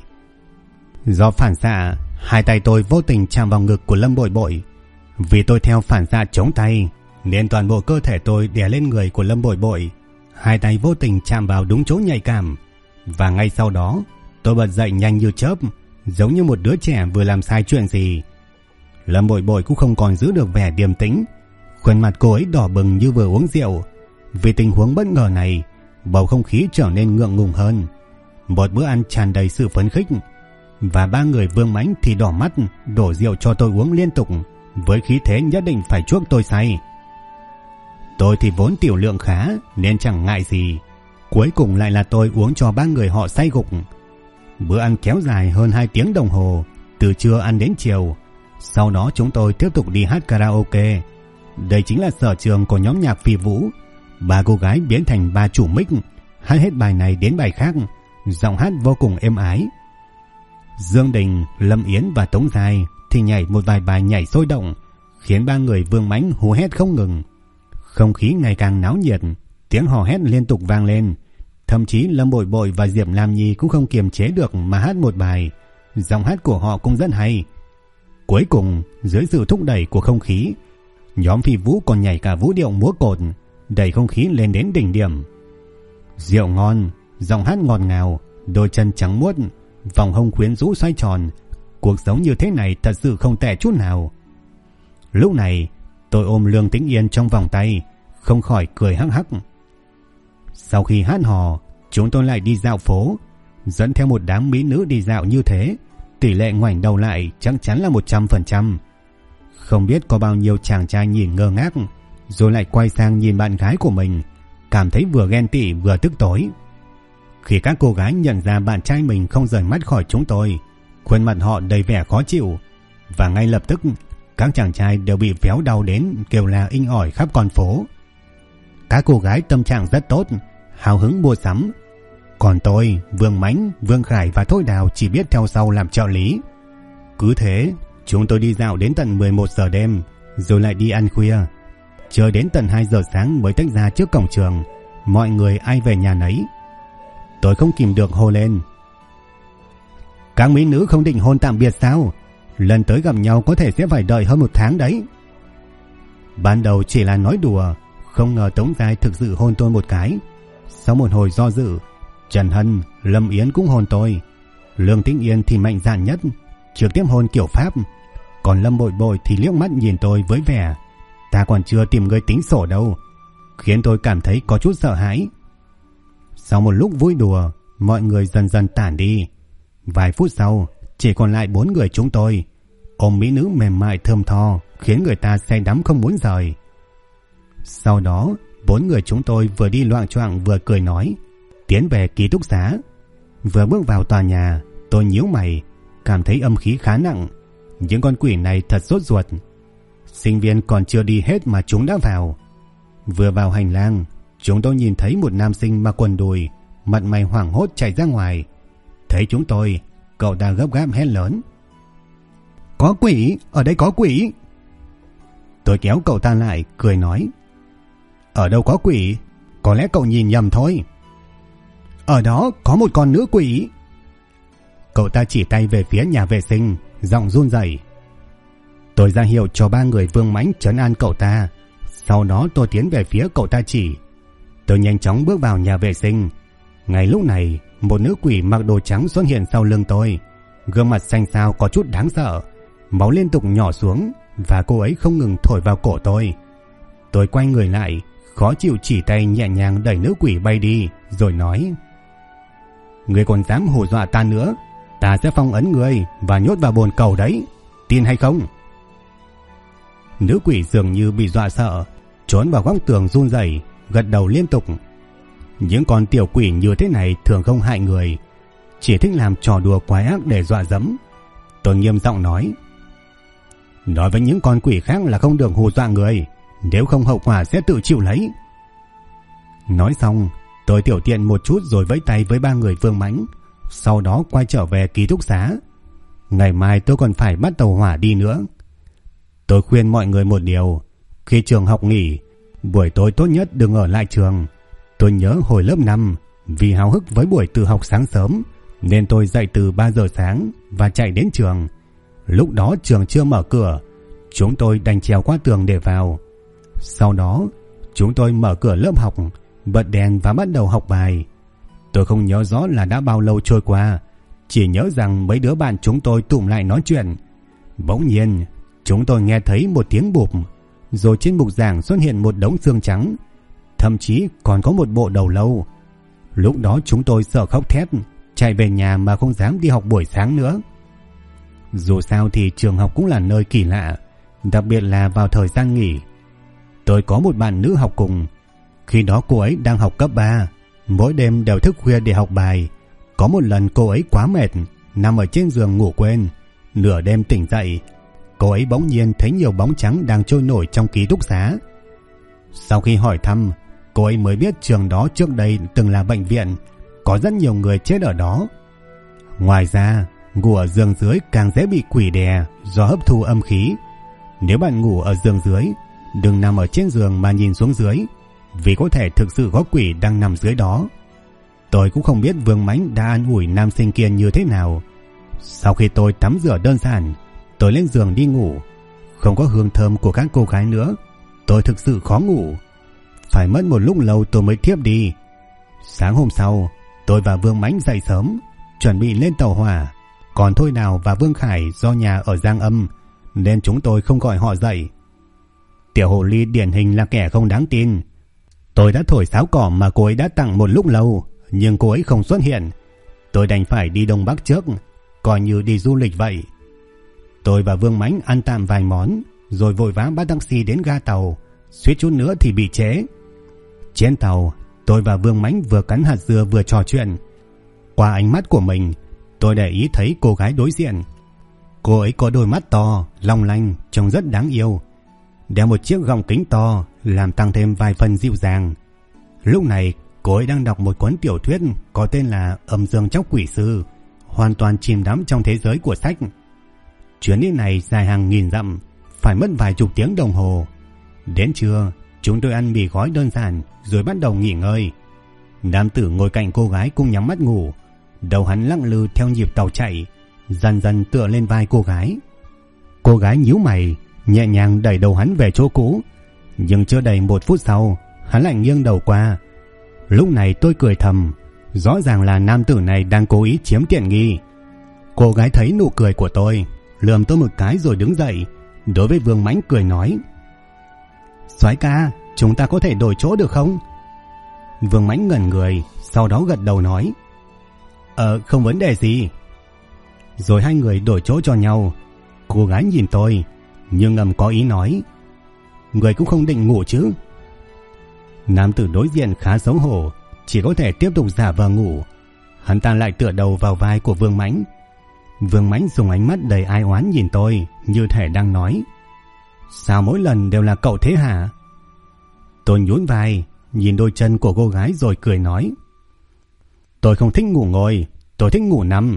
Do phản xạ, hai tay tôi vô tình chạm vào ngực của Lâm Bội Bội. Vì tôi theo phản xạ chống tay, nên toàn bộ cơ thể tôi đè lên người của Lâm Bội Bội. Hai tay vô tình chạm vào đúng chỗ nhạy cảm. Và ngay sau đó, tôi bật dậy nhanh như chớp, giống như một đứa trẻ vừa làm sai chuyện gì. Lâm Bội Bội cũng không còn giữ được vẻ điềm tĩnh. Khuôn mặt cô ấy đỏ bừng như vừa uống rượu. Vì tình huống bất ngờ này, bầu không khí trở nên ngượng ngùng hơn. Một bữa ăn tràn đầy sự phấn khích, và ba người Vương Mãnh thì đỏ mắt đổ rượu cho tôi uống liên tục, với khí thế nhất định phải chuốc tôi say. Tôi thì vốn tiểu lượng khá nên chẳng ngại gì. Cuối cùng lại là tôi uống cho ba người họ say gục. Bữa ăn kéo dài hơn 2 tiếng đồng hồ, từ trưa ăn đến chiều. Sau đó chúng tôi tiếp tục đi hát karaoke. Đây chính là sở trường của nhóm nhạc Phi Vũ. Ba cô gái biến thành ba chủ mic, hát hết bài này đến bài khác, giọng hát vô cùng êm ái. Dương Đình, Lâm Yến và Tống Giai thì nhảy một vài bài nhảy sôi động, khiến ba người Vương Mãnh hú hét không ngừng. Không khí ngày càng náo nhiệt, tiếng hò hét liên tục vang lên. Thậm chí Lâm Bội Bội và Diệp Lam Nhi cũng không kiềm chế được mà hát một bài. Giọng hát của họ cũng rất hay. Cuối cùng, dưới sự thúc đẩy của không khí, nhóm Phi Vũ còn nhảy cả vũ điệu múa cột, đẩy không khí lên đến đỉnh điểm. Rượu ngon, giọng hát ngọt ngào, đôi chân trắng muốt, vòng hông quyến rũ xoay tròn. Cuộc sống như thế này thật sự không tệ chút nào. Lúc này, tôi ôm Lương Tĩnh Yên trong vòng tay, không khỏi cười hắc hắc. Sau khi hát hò, chúng tôi lại đi dạo phố. Dẫn theo một đám mỹ nữ đi dạo như thế, tỷ lệ ngoảnh đầu lại chắc chắn là 100%. Không biết có bao nhiêu chàng trai nhìn ngơ ngác, rồi lại quay sang nhìn bạn gái của mình, cảm thấy vừa ghen tị vừa tức tối. Khi các cô gái nhận ra bạn trai mình không rời mắt khỏi chúng tôi, khuôn mặt họ đầy vẻ khó chịu, và ngay lập tức các chàng trai đều bị véo đau đến kêu la inh ỏi khắp con phố. Các cô gái tâm trạng rất tốt, hào hứng mua sắm. Còn tôi, Vương Mãnh, Vương Khải và Thôi Đào chỉ biết theo sau làm trợ lý. Cứ thế, chúng tôi đi dạo đến tận 11 giờ đêm, rồi lại đi ăn khuya. Chờ đến tận 2 giờ sáng mới tách ra trước cổng trường, mọi người ai về nhà nấy. Tôi không kìm được hô lên: Các mỹ nữ không định hôn tạm biệt sao? lần tới gặp nhau có thể sẽ phải đợi hơn 1 tháng đấy. Ban đầu chỉ là nói đùa, không ngờ Tống Giai thực sự hôn tôi một cái. Sau một hồi do dự, Trần Hân, Lâm Yến cũng hôn tôi. Lương Tĩnh Yên thì mạnh dạn nhất, trực tiếp hôn kiểu Pháp. Còn Lâm Bội Bội thì liếc mắt nhìn tôi với vẻ ta còn chưa tìm người tính sổ đâu, khiến tôi cảm thấy có chút sợ hãi. Sau một lúc vui đùa, mọi người dần dần tản đi. Vài phút sau, chỉ còn lại 4 người chúng tôi, ôm mỹ nữ mềm mại thơm tho, khiến người ta say đắm không muốn rời. Sau đó, 4 người chúng tôi vừa đi loạng choạng vừa cười nói, tiến về ký túc xá. Vừa bước vào tòa nhà, tôi nhíu mày, cảm thấy âm khí khá nặng. Những con quỷ này thật sốt ruột. Sinh viên còn chưa đi hết mà chúng đã vào. Vừa vào hành lang, chúng tôi nhìn thấy một nam sinh mặc quần đùi, mặt mày hoảng hốt chạy ra ngoài. Thấy chúng tôi, cậu ta gấp gáp hét lớn, có quỷ, ở đây có quỷ. Tôi kéo cậu ta lại, cười nói, ở đâu có quỷ, có lẽ cậu nhìn nhầm thôi. Ở đó có một con nữ quỷ. Cậu ta chỉ tay về phía nhà vệ sinh, giọng run rẩy. Tôi ra hiệu cho 3 người vương mãnh trấn an cậu ta. Sau đó tôi tiến về phía cậu ta chỉ. Tôi nhanh chóng bước vào nhà vệ sinh. Ngay lúc này, một nữ quỷ mặc đồ trắng xuất hiện sau lưng tôi. Gương mặt xanh xao có chút đáng sợ, máu liên tục nhỏ xuống, và cô ấy không ngừng thổi vào cổ tôi. Tôi quay người lại, khó chịu chỉ tay nhẹ nhàng đẩy nữ quỷ bay đi, rồi nói, ngươi còn dám hù dọa ta nữa, ta sẽ phong ấn ngươi và nhốt vào bồn cầu đấy, tin hay không? Nữ quỷ dường như bị dọa sợ, trốn vào góc tường run rẩy, gật đầu liên tục. Những con tiểu quỷ như thế này thường không hại người, chỉ thích làm trò đùa quái ác để dọa dẫm. Tôi nghiêm giọng nói với những con quỷ khác là không được hù dọa người, nếu không hậu quả sẽ tự chịu lấy. Nói xong, tôi tiểu tiện một chút rồi vẫy tay với 3 người vương mãnh, sau đó quay trở về ký túc xá. Ngày mai tôi còn phải bắt tàu hỏa đi nữa. Tôi khuyên mọi người một điều, khi trường học nghỉ, buổi tối tốt nhất đừng ở lại trường. Tôi nhớ hồi lớp 5, vì háo hức với buổi tự học sáng sớm, nên tôi dậy từ 3 giờ sáng và chạy đến trường. Lúc đó trường chưa mở cửa, chúng tôi đành trèo qua tường để vào. Sau đó, chúng tôi mở cửa lớp học, bật đèn và bắt đầu học bài. Tôi không nhớ rõ là đã bao lâu trôi qua, chỉ nhớ rằng mấy đứa bạn chúng tôi tụm lại nói chuyện. Bỗng nhiên, chúng tôi nghe thấy một tiếng bụp, rồi trên bục giảng xuất hiện một đống xương trắng, thậm chí còn có một bộ đầu lâu. Lúc đó chúng tôi sợ khóc thét, chạy về nhà mà không dám đi học buổi sáng nữa. Dù sao thì trường học cũng là nơi kỳ lạ, đặc biệt là vào thời gian nghỉ. Tôi có một bạn nữ học cùng, khi đó cô ấy đang học cấp 3, mỗi đêm đều thức khuya để học bài. Có một lần cô ấy quá mệt, nằm ở trên giường ngủ quên, nửa đêm tỉnh dậy, cô ấy bỗng nhiên thấy nhiều bóng trắng đang trôi nổi trong ký túc xá. Sau khi hỏi thăm, cô ấy mới biết trường đó trước đây từng là bệnh viện, có rất nhiều người chết ở đó. Ngoài ra, ngủ ở giường dưới càng dễ bị quỷ đè do hấp thu âm khí. Nếu bạn ngủ ở giường dưới, đừng nằm ở trên giường mà nhìn xuống dưới, vì có thể thực sự có quỷ đang nằm dưới đó. Tôi cũng không biết Vương Mãnh đã an ủi nam sinh kia như thế nào. Sau khi tôi tắm rửa đơn giản, tôi lên giường đi ngủ. Không có hương thơm của các cô gái nữa, tôi thực sự khó ngủ. Phải mất một lúc lâu tôi mới thiếp đi. Sáng hôm sau, tôi và Vương Mãnh dậy sớm, chuẩn bị lên tàu hỏa. Còn Thôi Đào và Vương Khải do nhà ở Giang Âm, nên chúng tôi không gọi họ dậy. Tiểu hồ ly điển hình là kẻ không đáng tin. Tôi đã thổi sáo cỏ mà cô ấy đã tặng một lúc lâu, nhưng cô ấy không xuất hiện. Tôi đành phải đi Đông Bắc trước, coi như đi du lịch vậy. Tôi và Vương Mãnh ăn tạm vài món, rồi vội vã bắt taxi đến ga tàu, suýt chút nữa thì bị trễ. Trên tàu, tôi và Vương Mãnh vừa cắn hạt dưa vừa trò chuyện. Qua ánh mắt của mình, tôi để ý thấy cô gái đối diện. Cô ấy có đôi mắt to, long lanh, trông rất đáng yêu, đeo một chiếc gọng kính to làm tăng thêm vài phần dịu dàng. Lúc này cô ấy đang đọc một cuốn tiểu thuyết có tên là Âm Dương Chóc Quỷ Sư, hoàn toàn chìm đắm trong thế giới của sách. Chuyến đi này dài hàng nghìn dặm, phải mất vài chục tiếng đồng hồ. Đến trưa, chúng tôi ăn mì gói đơn giản rồi bắt đầu nghỉ ngơi. Nam tử ngồi cạnh cô gái cũng nhắm mắt ngủ, đầu hắn lắc lư theo nhịp tàu chạy, dần dần tựa lên vai cô gái. Cô gái nhíu mày, nhẹ nhàng đẩy đầu hắn về chỗ cũ. Nhưng chưa đầy 1 phút sau, hắn lại nghiêng đầu qua. Lúc này tôi cười thầm, rõ ràng là nam tử này đang cố ý chiếm tiện nghi. Cô gái thấy nụ cười của tôi, lườm tôi một cái rồi đứng dậy, đối với Vương Mãnh cười nói: "Soái ca, chúng ta có thể đổi chỗ được không?" Vương Mãnh ngẩn người, sau đó gật đầu nói: Không vấn đề gì." Rồi hai người đổi chỗ cho nhau. Cô gái nhìn tôi, nhưng ngầm có ý nói: "Người cũng không định ngủ chứ?" Nam tử đối diện khá xấu hổ, chỉ có thể tiếp tục giả vờ ngủ. Hắn ta lại tựa đầu vào vai của Vương Mãnh. Vương Mãnh dùng ánh mắt đầy ai oán nhìn tôi, như thể đang nói: "Sao mỗi lần đều là cậu thế hả?" Tôi nhún vai, nhìn đôi chân của cô gái rồi cười nói: "Tôi không thích ngủ ngồi, tôi thích ngủ nằm."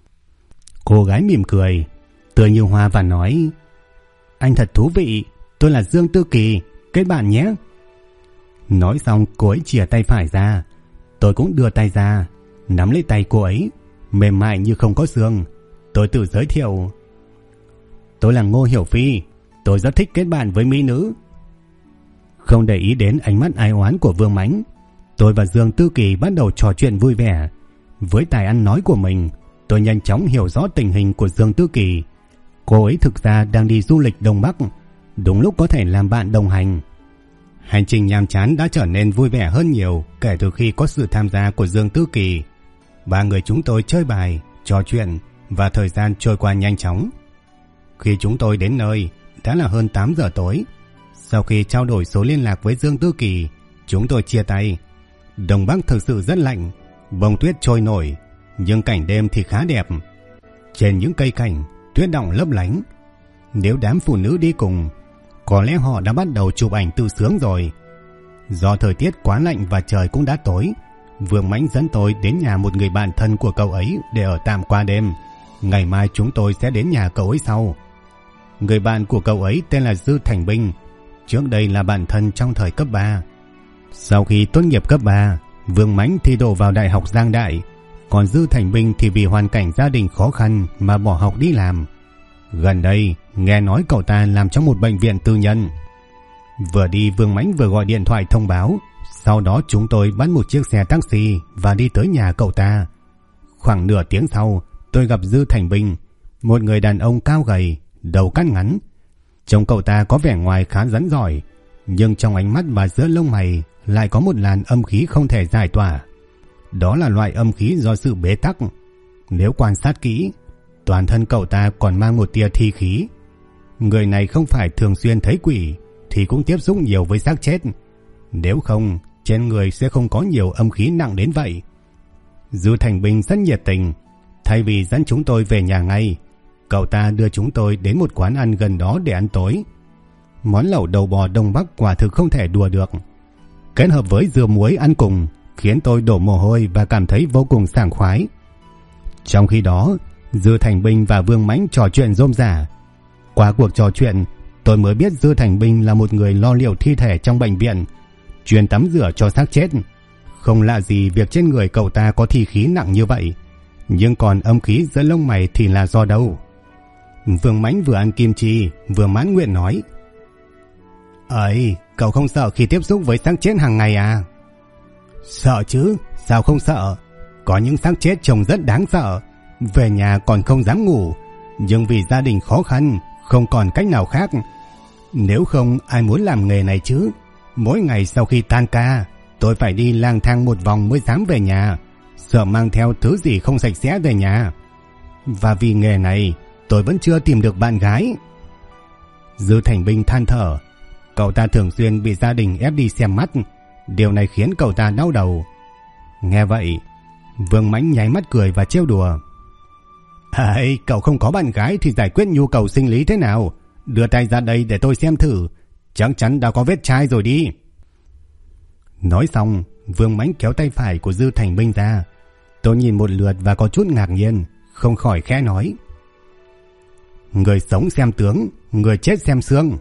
Cô gái mỉm cười, tươi như hoa và nói: "Anh thật thú vị, tôi là Dương Tư Kỳ, kết bạn nhé." Nói xong cô ấy chìa tay phải ra, tôi cũng đưa tay ra, nắm lấy tay cô ấy, mềm mại như không có xương. Tôi tự giới thiệu: "Tôi là Ngô Hiểu Phi, tôi rất thích kết bạn với mỹ nữ." Không để ý đến ánh mắt ai oán của Vương Mãnh, tôi và Dương Tư Kỳ bắt đầu trò chuyện vui vẻ. Với tài ăn nói của mình, tôi nhanh chóng hiểu rõ tình hình của Dương Tư Kỳ. Cô ấy thực ra đang đi du lịch Đông Bắc, đúng lúc có thể làm bạn đồng hành. Hành trình nhàm chán đã trở nên vui vẻ hơn nhiều kể từ khi có sự tham gia của Dương Tư Kỳ. 3 người chúng tôi chơi bài, trò chuyện và thời gian trôi qua nhanh chóng. Khi chúng tôi đến nơi, đã là hơn 8 giờ tối. Sau khi trao đổi số liên lạc với Dương Tư Kỳ, chúng tôi chia tay. Đông Bắc thực sự rất lạnh, bông tuyết trôi nổi, nhưng cảnh đêm thì khá đẹp. Trên những cây cảnh, tuyết đọng lấp lánh. Nếu đám phụ nữ đi cùng, có lẽ họ đã bắt đầu chụp ảnh tự sướng rồi. Do thời tiết quá lạnh và trời cũng đã tối, Vương Mãnh dẫn tôi đến nhà một người bạn thân của cậu ấy để ở tạm qua đêm. Ngày mai chúng tôi sẽ đến nhà cậu ấy sau. Người bạn của cậu ấy tên là Dư Thành Binh, trước đây là bạn thân trong thời cấp 3. Sau khi tốt nghiệp cấp 3, Vương Mãnh thi đỗ vào Đại học Giang Đại, còn Dư Thành Binh thì vì hoàn cảnh gia đình khó khăn mà bỏ học đi làm. Gần đây, nghe nói cậu ta làm trong một bệnh viện tư nhân. Vừa đi Vương Mãnh vừa gọi điện thoại thông báo. Sau đó chúng tôi bắt một chiếc xe taxi và đi tới nhà cậu ta. Khoảng nửa tiếng sau, tôi gặp Dư Thành Binh, một người đàn ông cao gầy, đầu cắt ngắn. Trông cậu ta có vẻ ngoài khá rắn giỏi, nhưng trong ánh mắt và giữa lông mày lại có một làn âm khí không thể giải tỏa. Đó là loại âm khí do sự bế tắc. Nếu quan sát kỹ, toàn thân cậu ta còn mang một tia thi khí. Người này không phải thường xuyên thấy quỷ thì cũng tiếp xúc nhiều với xác chết. Nếu không, trên người sẽ không có nhiều âm khí nặng đến vậy. Dư Thành Binh rất nhiệt tình. Thay vì dẫn chúng tôi về nhà ngay, cậu ta đưa chúng tôi đến một quán ăn gần đó để ăn tối. Món lẩu đầu bò Đông Bắc quả thực không thể đùa được. Kết hợp với dưa muối ăn cùng khiến tôi đổ mồ hôi và cảm thấy vô cùng sảng khoái. Trong khi đó, Dư Thành Binh và Vương Mãnh trò chuyện rôm rả. Qua cuộc trò chuyện, tôi mới biết Dư Thành Binh là một người lo liệu thi thể trong bệnh viện, chuyên tắm rửa cho xác chết. Không lạ gì việc trên người cậu ta có thi khí nặng như vậy, nhưng còn âm khí giữa lông mày thì là do đâu? Vương Mãnh vừa ăn kim chi vừa mãn nguyện nói: "Ấy, cậu không sợ khi tiếp xúc với xác chết hàng ngày à?" "Sợ chứ, sao không sợ? Có những xác chết trông rất đáng sợ, về nhà còn không dám ngủ, nhưng vì gia đình khó khăn, không còn cách nào khác. Nếu không ai muốn làm nghề này chứ. Mỗi ngày sau khi tan ca, tôi phải đi lang thang một vòng mới dám về nhà, sợ mang theo thứ gì không sạch sẽ về nhà. Và vì nghề này, tôi vẫn chưa tìm được bạn gái." Dư Thành Binh than thở. Cậu ta thường xuyên bị gia đình ép đi xem mắt, điều này khiến cậu ta đau đầu. Nghe vậy, Vương Mãnh nháy mắt cười và trêu đùa: "Ấy, cậu không có bạn gái thì giải quyết nhu cầu sinh lý thế nào? Đưa tay ra đây để tôi xem thử, chắc chắn đã có vết chai rồi đi." Nói xong, Vương Mãnh kéo tay phải của Dư Thành Binh ra. Tôi nhìn một lượt và có chút ngạc nhiên, không khỏi khẽ nói: "Người sống xem tướng, người chết xem xương."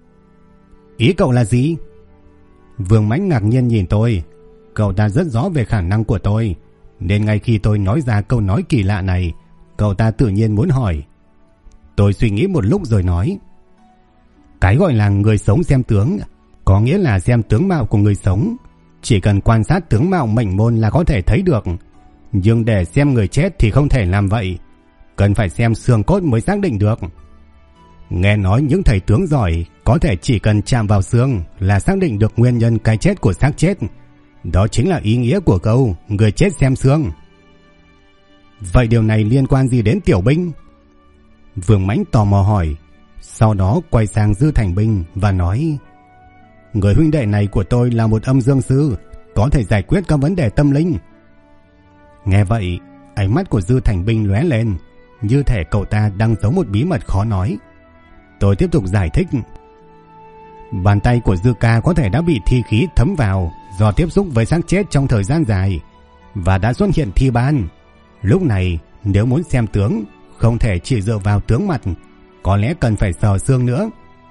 "Ý cậu là gì?" Vương Mãnh ngạc nhiên nhìn tôi. Cậu ta rất rõ về khả năng của tôi, nên ngay khi tôi nói ra câu nói kỳ lạ này, cậu ta tự nhiên muốn hỏi: Tôi suy nghĩ một lúc rồi nói. Cái gọi là người sống xem tướng có nghĩa là xem tướng mạo của người sống. Chỉ cần quan sát tướng mạo mệnh môn là có thể thấy được. Nhưng để xem người chết thì không thể làm vậy. Cần phải xem xương cốt mới xác định được. Nghe nói những thầy tướng giỏi có thể chỉ cần chạm vào xương là xác định được nguyên nhân cái chết của xác chết. Đó chính là ý nghĩa của câu người chết xem xương. Vậy điều này liên quan gì đến Tiểu Binh? Vương Mãnh tò mò hỏi. Sau đó quay sang Dư Thành Binh và nói: người huynh đệ này của tôi là một âm dương sư, có thể giải quyết các vấn đề tâm linh. Nghe vậy, ánh mắt của Dư Thành Binh lóe lên, như thể cậu ta đang giấu một bí mật khó nói. Tôi tiếp tục giải thích. Bàn tay của Dư ca có thể đã bị thi khí thấm vào do tiếp xúc với xác chết trong thời gian dài và đã xuất hiện thi ban. Lúc này nếu muốn xem tướng, không thể chỉ dựa vào tướng mặt, có lẽ cần phải sờ xương nữa.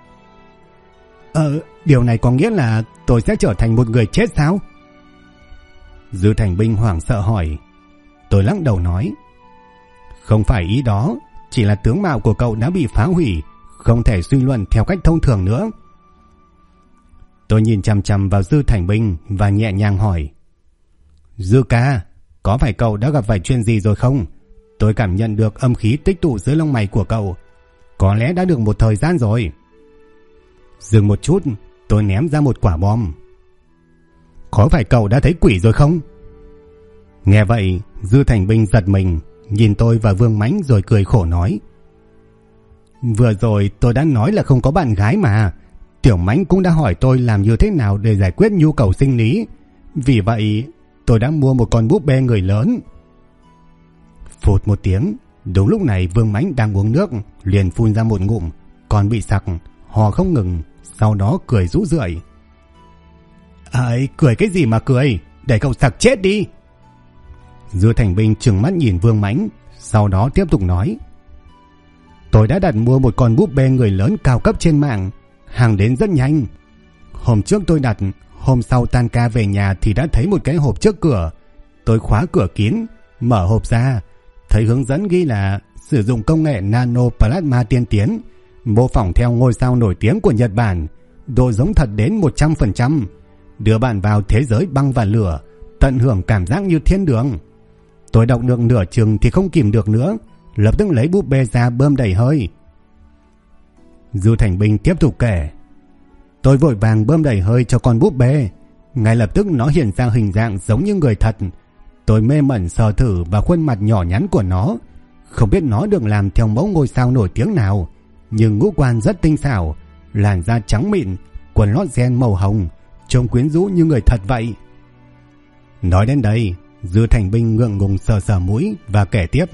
Điều này có nghĩa là tôi sẽ trở thành một người chết sao? Dư Thành Binh hoảng sợ hỏi. Tôi lắc đầu nói: không phải ý đó, chỉ là tướng mạo của cậu đã bị phá hủy, không thể suy luận theo cách thông thường nữa. Tôi nhìn chằm chằm vào Dư Thành Binh và nhẹ nhàng hỏi: Dư ca, có phải cậu đã gặp phải chuyện gì rồi không? Tôi cảm nhận được âm khí tích tụ dưới lông mày của cậu, có lẽ đã được một thời gian rồi. Dừng một chút, tôi ném ra một quả bom. Có phải cậu đã thấy quỷ rồi không? Nghe vậy, Dư Thành Binh giật mình, nhìn tôi và Vương Mãnh rồi cười khổ nói: vừa rồi tôi đã nói là không có bạn gái mà. Tiểu Mãnh cũng đã hỏi tôi làm như thế nào để giải quyết nhu cầu sinh lý. Vì vậy tôi đã mua một con búp bê người lớn. Phụt một tiếng, đúng lúc này Vương Mãnh đang uống nước liền phun ra một ngụm, còn bị sặc, hò không ngừng, sau đó cười rũ rượi. Cười cái gì mà cười, để cậu sặc chết đi. Dư Thành Binh trừng mắt nhìn Vương Mãnh, sau đó tiếp tục nói: tôi đã đặt mua một con búp bê người lớn cao cấp trên mạng, hàng đến rất nhanh. Hôm trước tôi đặt, hôm sau tan ca về nhà thì đã thấy một cái hộp trước cửa. Tôi khóa cửa kín, mở hộp ra, thấy hướng dẫn ghi là sử dụng công nghệ nano plasma tiên tiến, mô phỏng theo ngôi sao nổi tiếng của Nhật Bản, độ giống thật đến 100%, đưa bạn vào thế giới băng và lửa, tận hưởng cảm giác như thiên đường. Tôi đọc được nửa chừng thì không kìm được nữa, lập tức lấy búp bê ra bơm đầy hơi. Dư Thành Binh tiếp tục kể: tôi vội vàng bơm đầy hơi cho con búp bê, ngay lập tức nó hiện ra hình dạng giống như người thật. Tôi mê mẩn sờ thử vào khuôn mặt nhỏ nhắn của nó, không biết nó được làm theo mẫu ngôi sao nổi tiếng nào, nhưng ngũ quan rất tinh xảo, làn da trắng mịn, quần lót ren màu hồng, trông quyến rũ như người thật vậy. Nói đến đây, Dư Thành Binh ngượng ngùng sờ sờ mũi và kể tiếp: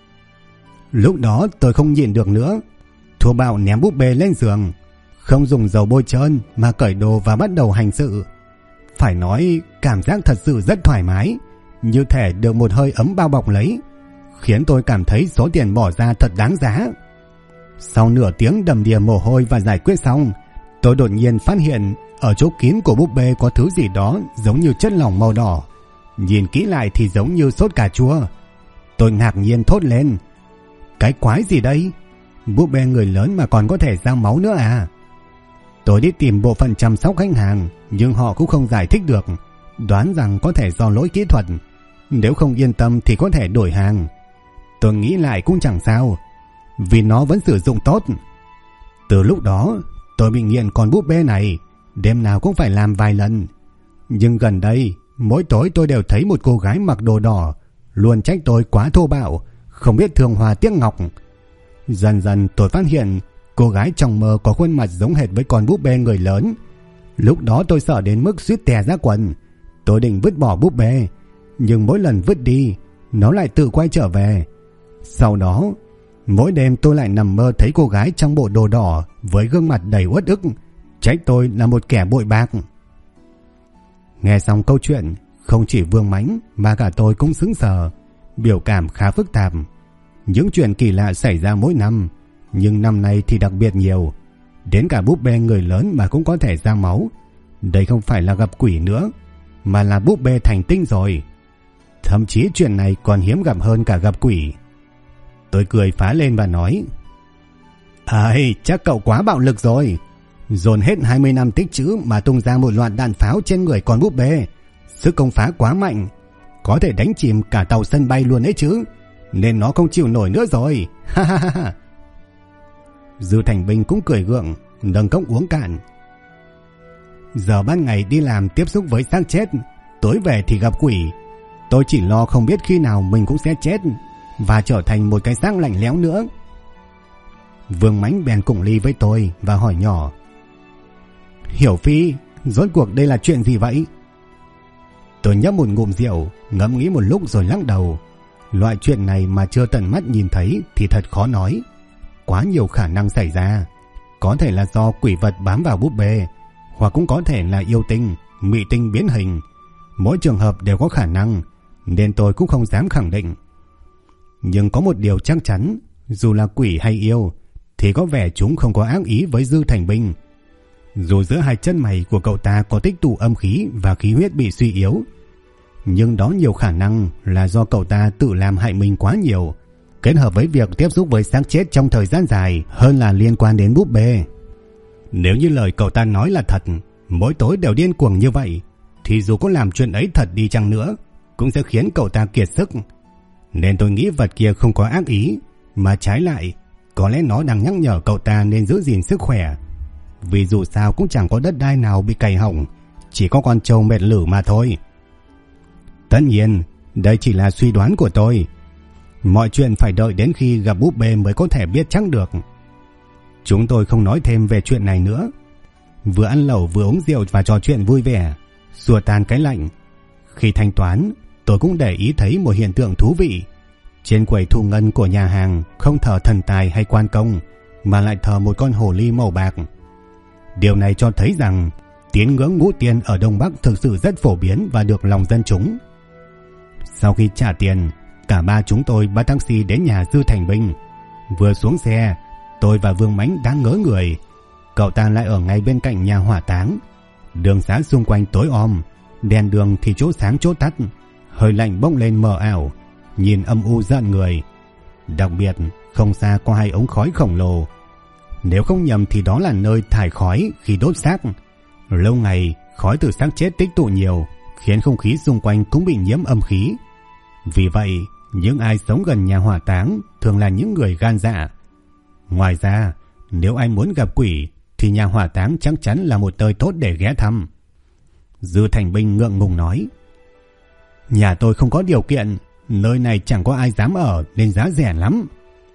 lúc đó tôi không nhịn được nữa, thua bạo ném búp bê lên giường, không dùng dầu bôi trơn mà cởi đồ và bắt đầu hành sự. Phải nói cảm giác thật sự rất thoải mái, như thể được một hơi ấm bao bọc lấy, khiến tôi cảm thấy số tiền bỏ ra thật đáng giá. Sau nửa tiếng đầm đìa mồ hôi và giải quyết xong, tôi đột nhiên phát hiện ở chỗ kín của búp bê có thứ gì đó giống như chất lỏng màu đỏ, nhìn kỹ lại thì giống như sốt cà chua. Tôi ngạc nhiên thốt lên: cái quái gì đây? Búp bê người lớn mà còn có thể ra máu nữa à? Tôi đi tìm bộ phận chăm sóc khách hàng, nhưng họ cũng không giải thích được, đoán rằng có thể do lỗi kỹ thuật. Nếu không yên tâm thì có thể đổi hàng. Tôi nghĩ lại cũng chẳng sao, vì nó vẫn sử dụng tốt. Từ lúc đó tôi bị nghiện con búp bê này, đêm nào cũng phải làm vài lần. Nhưng gần đây mỗi tối tôi đều thấy một cô gái mặc đồ đỏ luôn trách tôi quá thô bạo, không biết thương hoa tiếc ngọc. Dần dần tôi phát hiện cô gái trong mơ có khuôn mặt giống hệt với con búp bê người lớn. Lúc đó tôi sợ đến mức suýt tè ra quần. Tôi định vứt bỏ búp bê, nhưng mỗi lần vứt đi nó lại tự quay trở về. Sau đó mỗi đêm tôi lại nằm mơ thấy cô gái trong bộ đồ đỏ với gương mặt đầy uất ức, trách tôi là một kẻ bội bạc. Nghe xong câu chuyện, không chỉ Vương Mãnh mà cả tôi cũng sững sờ, biểu cảm khá phức tạp. Những chuyện kỳ lạ xảy ra mỗi năm, nhưng năm nay thì đặc biệt nhiều. Đến cả búp bê người lớn mà cũng có thể ra máu. Đây không phải là gặp quỷ nữa, mà là búp bê thành tinh rồi. Thậm chí chuyện này còn hiếm gặp hơn cả gặp quỷ. Tôi cười phá lên và nói: Ai, chắc cậu quá bạo lực rồi. Dồn hết 20 năm tích trữ mà tung ra một loạt đạn pháo trên người con búp bê. Sức công phá quá mạnh, có thể đánh chìm cả tàu sân bay luôn ấy chứ. Nên nó không chịu nổi nữa rồi. Ha ha ha. Dư Thành Binh cũng cười gượng, nâng cốc uống cạn. Giờ ban ngày đi làm tiếp xúc với xác chết, tối về thì gặp quỷ. Tôi chỉ lo không biết khi nào mình cũng sẽ chết và trở thành một cái xác lạnh lẽo nữa. Vương Mãnh bèn cùng ly với tôi và hỏi nhỏ: Hiểu Phi, rốt cuộc đây là chuyện gì vậy? Tôi nhấp một ngụm rượu, ngẫm nghĩ một lúc rồi lắc đầu. Loại chuyện này mà chưa tận mắt nhìn thấy thì thật khó nói. Quá nhiều khả năng xảy ra. Có thể là do quỷ vật bám vào búp bê, hoặc cũng có thể là yêu tinh, mị tinh biến hình. Mỗi trường hợp đều có khả năng, nên tôi cũng không dám khẳng định. Nhưng có một điều chắc chắn, dù là quỷ hay yêu thì có vẻ chúng không có ác ý với Dư Thành Binh. Dù giữa hai chân mày của cậu ta có tích tụ âm khí và khí huyết bị suy yếu, nhưng đó nhiều khả năng là do cậu ta tự làm hại mình quá nhiều, kết hợp với việc tiếp xúc với xác chết trong thời gian dài hơn là liên quan đến búp bê. Nếu như lời cậu ta nói là thật, mỗi tối đều điên cuồng như vậy, thì dù có làm chuyện ấy thật đi chăng nữa cũng sẽ khiến cậu ta kiệt sức. Nên tôi nghĩ vật kia không có ác ý, mà trái lại có lẽ nó đang nhắc nhở cậu ta nên giữ gìn sức khỏe. Vì dù sao cũng chẳng có đất đai nào bị cày hỏng, chỉ có con trâu mệt lử mà thôi. Tất nhiên, đây chỉ là suy đoán của tôi. Mọi chuyện phải đợi đến khi gặp búp bê mới có thể biết chắc được. Chúng tôi không nói thêm về chuyện này nữa. Vừa ăn lẩu vừa uống rượu và trò chuyện vui vẻ, xua tan cái lạnh. Khi thanh toán, tôi cũng để ý thấy một hiện tượng thú vị. Trên quầy thu ngân của nhà hàng không thờ thần tài hay quan công, mà lại thờ một con hồ ly màu bạc. Điều này cho thấy rằng tín ngưỡng ngũ tiên ở Đông Bắc thực sự rất phổ biến và được lòng dân chúng. Sau khi trả tiền, cả ba chúng tôi bắt taxi đến nhà Dư Thành Binh. Vừa xuống xe, tôi và Vương Mãnh đã ngớ người. Cậu ta lại ở ngay bên cạnh nhà hỏa táng. Đường xá xung quanh tối om, đèn đường thì chỗ sáng chỗ tắt, hơi lạnh bốc lên mờ ảo, nhìn âm u rợn người. Đặc biệt không xa có hai ống khói khổng lồ. Nếu không nhầm thì đó là nơi thải khói khi đốt xác. Lâu ngày khói từ xác chết tích tụ nhiều, khiến không khí xung quanh cũng bị nhiễm âm khí. Vì vậy những ai sống gần nhà hỏa táng thường là những người gan dạ. Ngoài ra, nếu ai muốn gặp quỷ thì nhà hỏa táng chắc chắn là một nơi tốt để ghé thăm. Dư Thành Binh ngượng ngùng nói: Nhà tôi không có điều kiện, nơi này chẳng có ai dám ở nên giá rẻ lắm.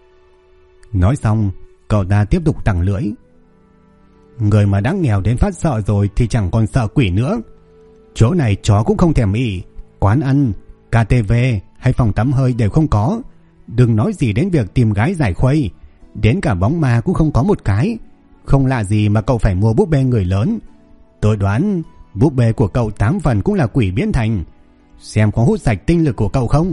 Nói xong, cậu ta tiếp tục tằng lưỡi: Người mà đã nghèo đến phát sợ rồi thì chẳng còn sợ quỷ nữa. Chỗ này chó cũng không thèm ị, quán ăn, KTV hay phòng tắm hơi đều không có. Đừng nói gì đến việc tìm gái giải khuây, đến cả bóng ma cũng không có một cái. Không lạ gì mà cậu phải mua búp bê người lớn. Tôi đoán búp bê của cậu 8 phần cũng là quỷ biến thành. Xem có hút sạch tinh lực của cậu không.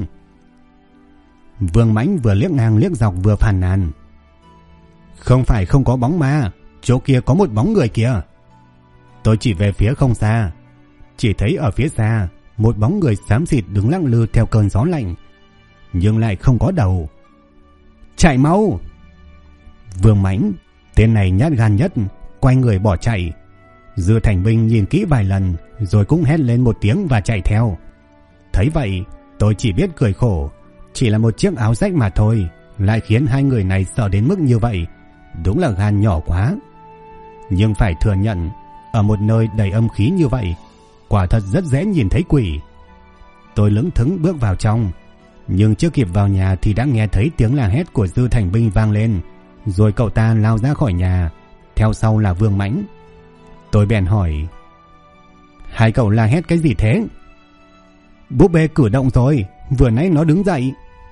Vương Mãnh vừa liếc ngang liếc dọc vừa phàn nàn: Không phải không có bóng ma, chỗ kia có một bóng người kìa. Tôi chỉ về phía không xa, chỉ thấy ở phía xa một bóng người xám xịt đứng lặng lư theo cơn gió lạnh, nhưng lại không có đầu. Chạy mau! Vương Mãnh, tên này nhát gan nhất, quay người bỏ chạy. Dư Thành Binh nhìn kỹ vài lần rồi cũng hét lên một tiếng và chạy theo. Thấy vậy tôi chỉ biết cười khổ. Chỉ là một chiếc áo rách mà thôi, lại khiến hai người này sợ đến mức như vậy, đúng là gan nhỏ quá. Nhưng phải thừa nhận, ở một nơi đầy âm khí như vậy, quả thật rất dễ nhìn thấy quỷ. Tôi lững thững bước vào trong, nhưng chưa kịp vào nhà thì đã nghe thấy tiếng la hét của Dư Thành Binh vang lên, rồi cậu ta lao ra khỏi nhà, theo sau là Vương Mãnh. Tôi bèn hỏi: Hai cậu la hét cái gì thế? Búp bê cử động rồi, vừa nãy nó đứng dậy.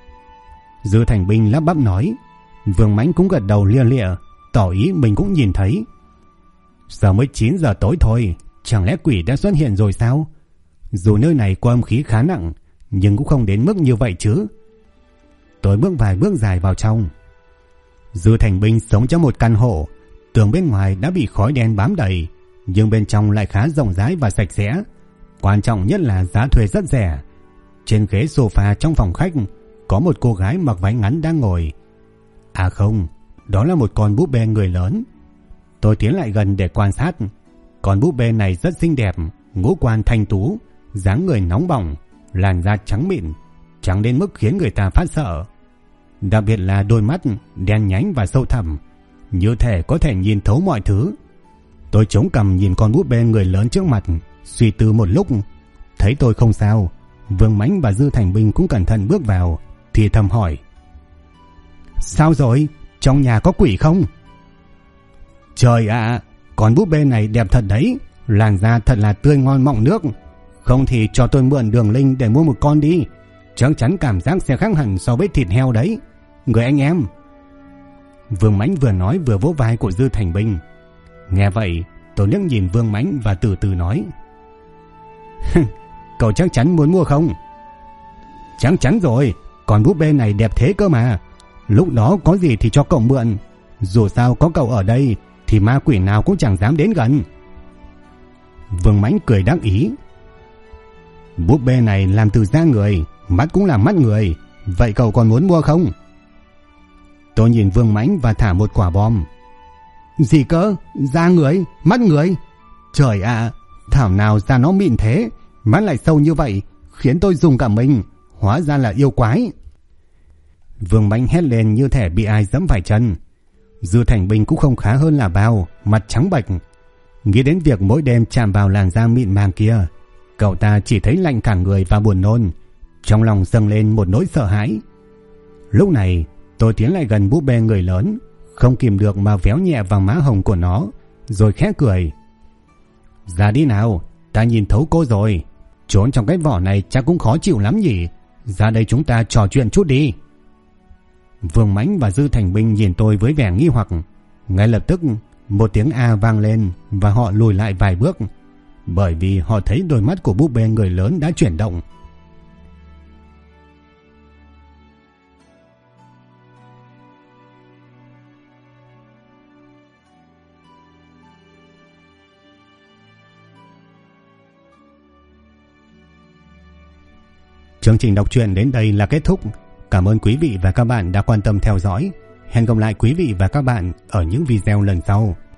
Dư Thành Binh lắp bắp nói. Vương Mãnh cũng gật đầu lia lịa, tỏ ý mình cũng nhìn thấy. Giờ mới 9 giờ tối thôi, chẳng lẽ quỷ đã xuất hiện rồi sao? Dù nơi này có âm khí khá nặng, nhưng cũng không đến mức như vậy chứ. Tôi bước vài bước dài vào trong. Dư Thành Binh sống trong một căn hộ, tường bên ngoài đã bị khói đen bám đầy, nhưng bên trong lại khá rộng rãi và sạch sẽ. Quan trọng nhất là giá thuê rất rẻ. Trên ghế sofa trong phòng khách có một cô gái mặc váy ngắn đang ngồi. À không, Đó là một con búp bê người lớn. Tôi tiến lại gần để quan sát. Con búp bê này rất xinh đẹp, ngũ quan thanh tú, dáng người nóng bỏng, làn da trắng mịn, trắng đến mức khiến người ta phát sợ. Đặc biệt là đôi mắt đen nhánh và sâu thẳm, như thể có thể nhìn thấu mọi thứ. Tôi chống cằm nhìn con búp bê người lớn trước mặt, suy tư một lúc. Thấy tôi không sao, Vương Mãnh và Dư Thành Binh cũng cẩn thận bước vào, thì thầm hỏi: Sao rồi? Trong nhà có quỷ không? Trời ạ, con búp bê này đẹp thật đấy, làn da thật là tươi ngon mọng nước. Không thì cho tôi mượn đường link để mua một con đi, chắc chắn cảm giác sẽ khác hẳn so với thịt heo đấy, người anh em. Vương Mãnh vừa nói vừa vỗ vai của Dư Thành Binh. Nghe vậy, tôi liếc nhìn Vương Mãnh và từ từ nói: Cậu chắc chắn muốn mua không? Chắc chắn rồi, con búp bê này đẹp thế cơ mà. Lúc đó có gì thì cho cậu mượn, dù sao có cậu ở đây thì ma quỷ nào cũng chẳng dám đến gần. Vương Mãnh cười đắc ý: Búp bê này làm từ da người, mắt cũng là mắt người, vậy cậu còn muốn mua không? Tôi nhìn Vương Mãnh và thả một quả bom. Gì cơ? Da người? Mắt người? Trời ạ, thảo nào da nó mịn thế, mắt lại sâu như vậy, khiến tôi rùng cả mình. Hóa ra là yêu quái. Vương Mãnh hét lên như thể bị ai giẫm phải chân. Dư Thành Binh cũng không khá hơn là bao, mặt trắng bệch. Nghĩ đến việc mỗi đêm chạm vào làn da mịn màng kia, cậu ta chỉ thấy lạnh cả người và buồn nôn, trong lòng dâng lên một nỗi sợ hãi. Lúc này tôi tiến lại gần búp bê người lớn, không kìm được mà véo nhẹ vào má hồng của nó, rồi khẽ cười: Ra đi nào, ta nhìn thấu cô rồi. Trốn trong cái vỏ này chắc cũng khó chịu lắm nhỉ. Ra đây chúng ta trò chuyện chút đi. Vương Mãnh và Dư Thành Binh nhìn tôi với vẻ nghi hoặc. Ngay lập tức một tiếng A vang lên và họ lùi lại vài bước, bởi vì họ thấy đôi mắt của búp bê người lớn đã chuyển động. Chương trình đọc truyện đến đây là kết thúc. Cảm ơn quý vị và các bạn đã quan tâm theo dõi. Hẹn gặp lại quý vị và các bạn ở những video lần sau.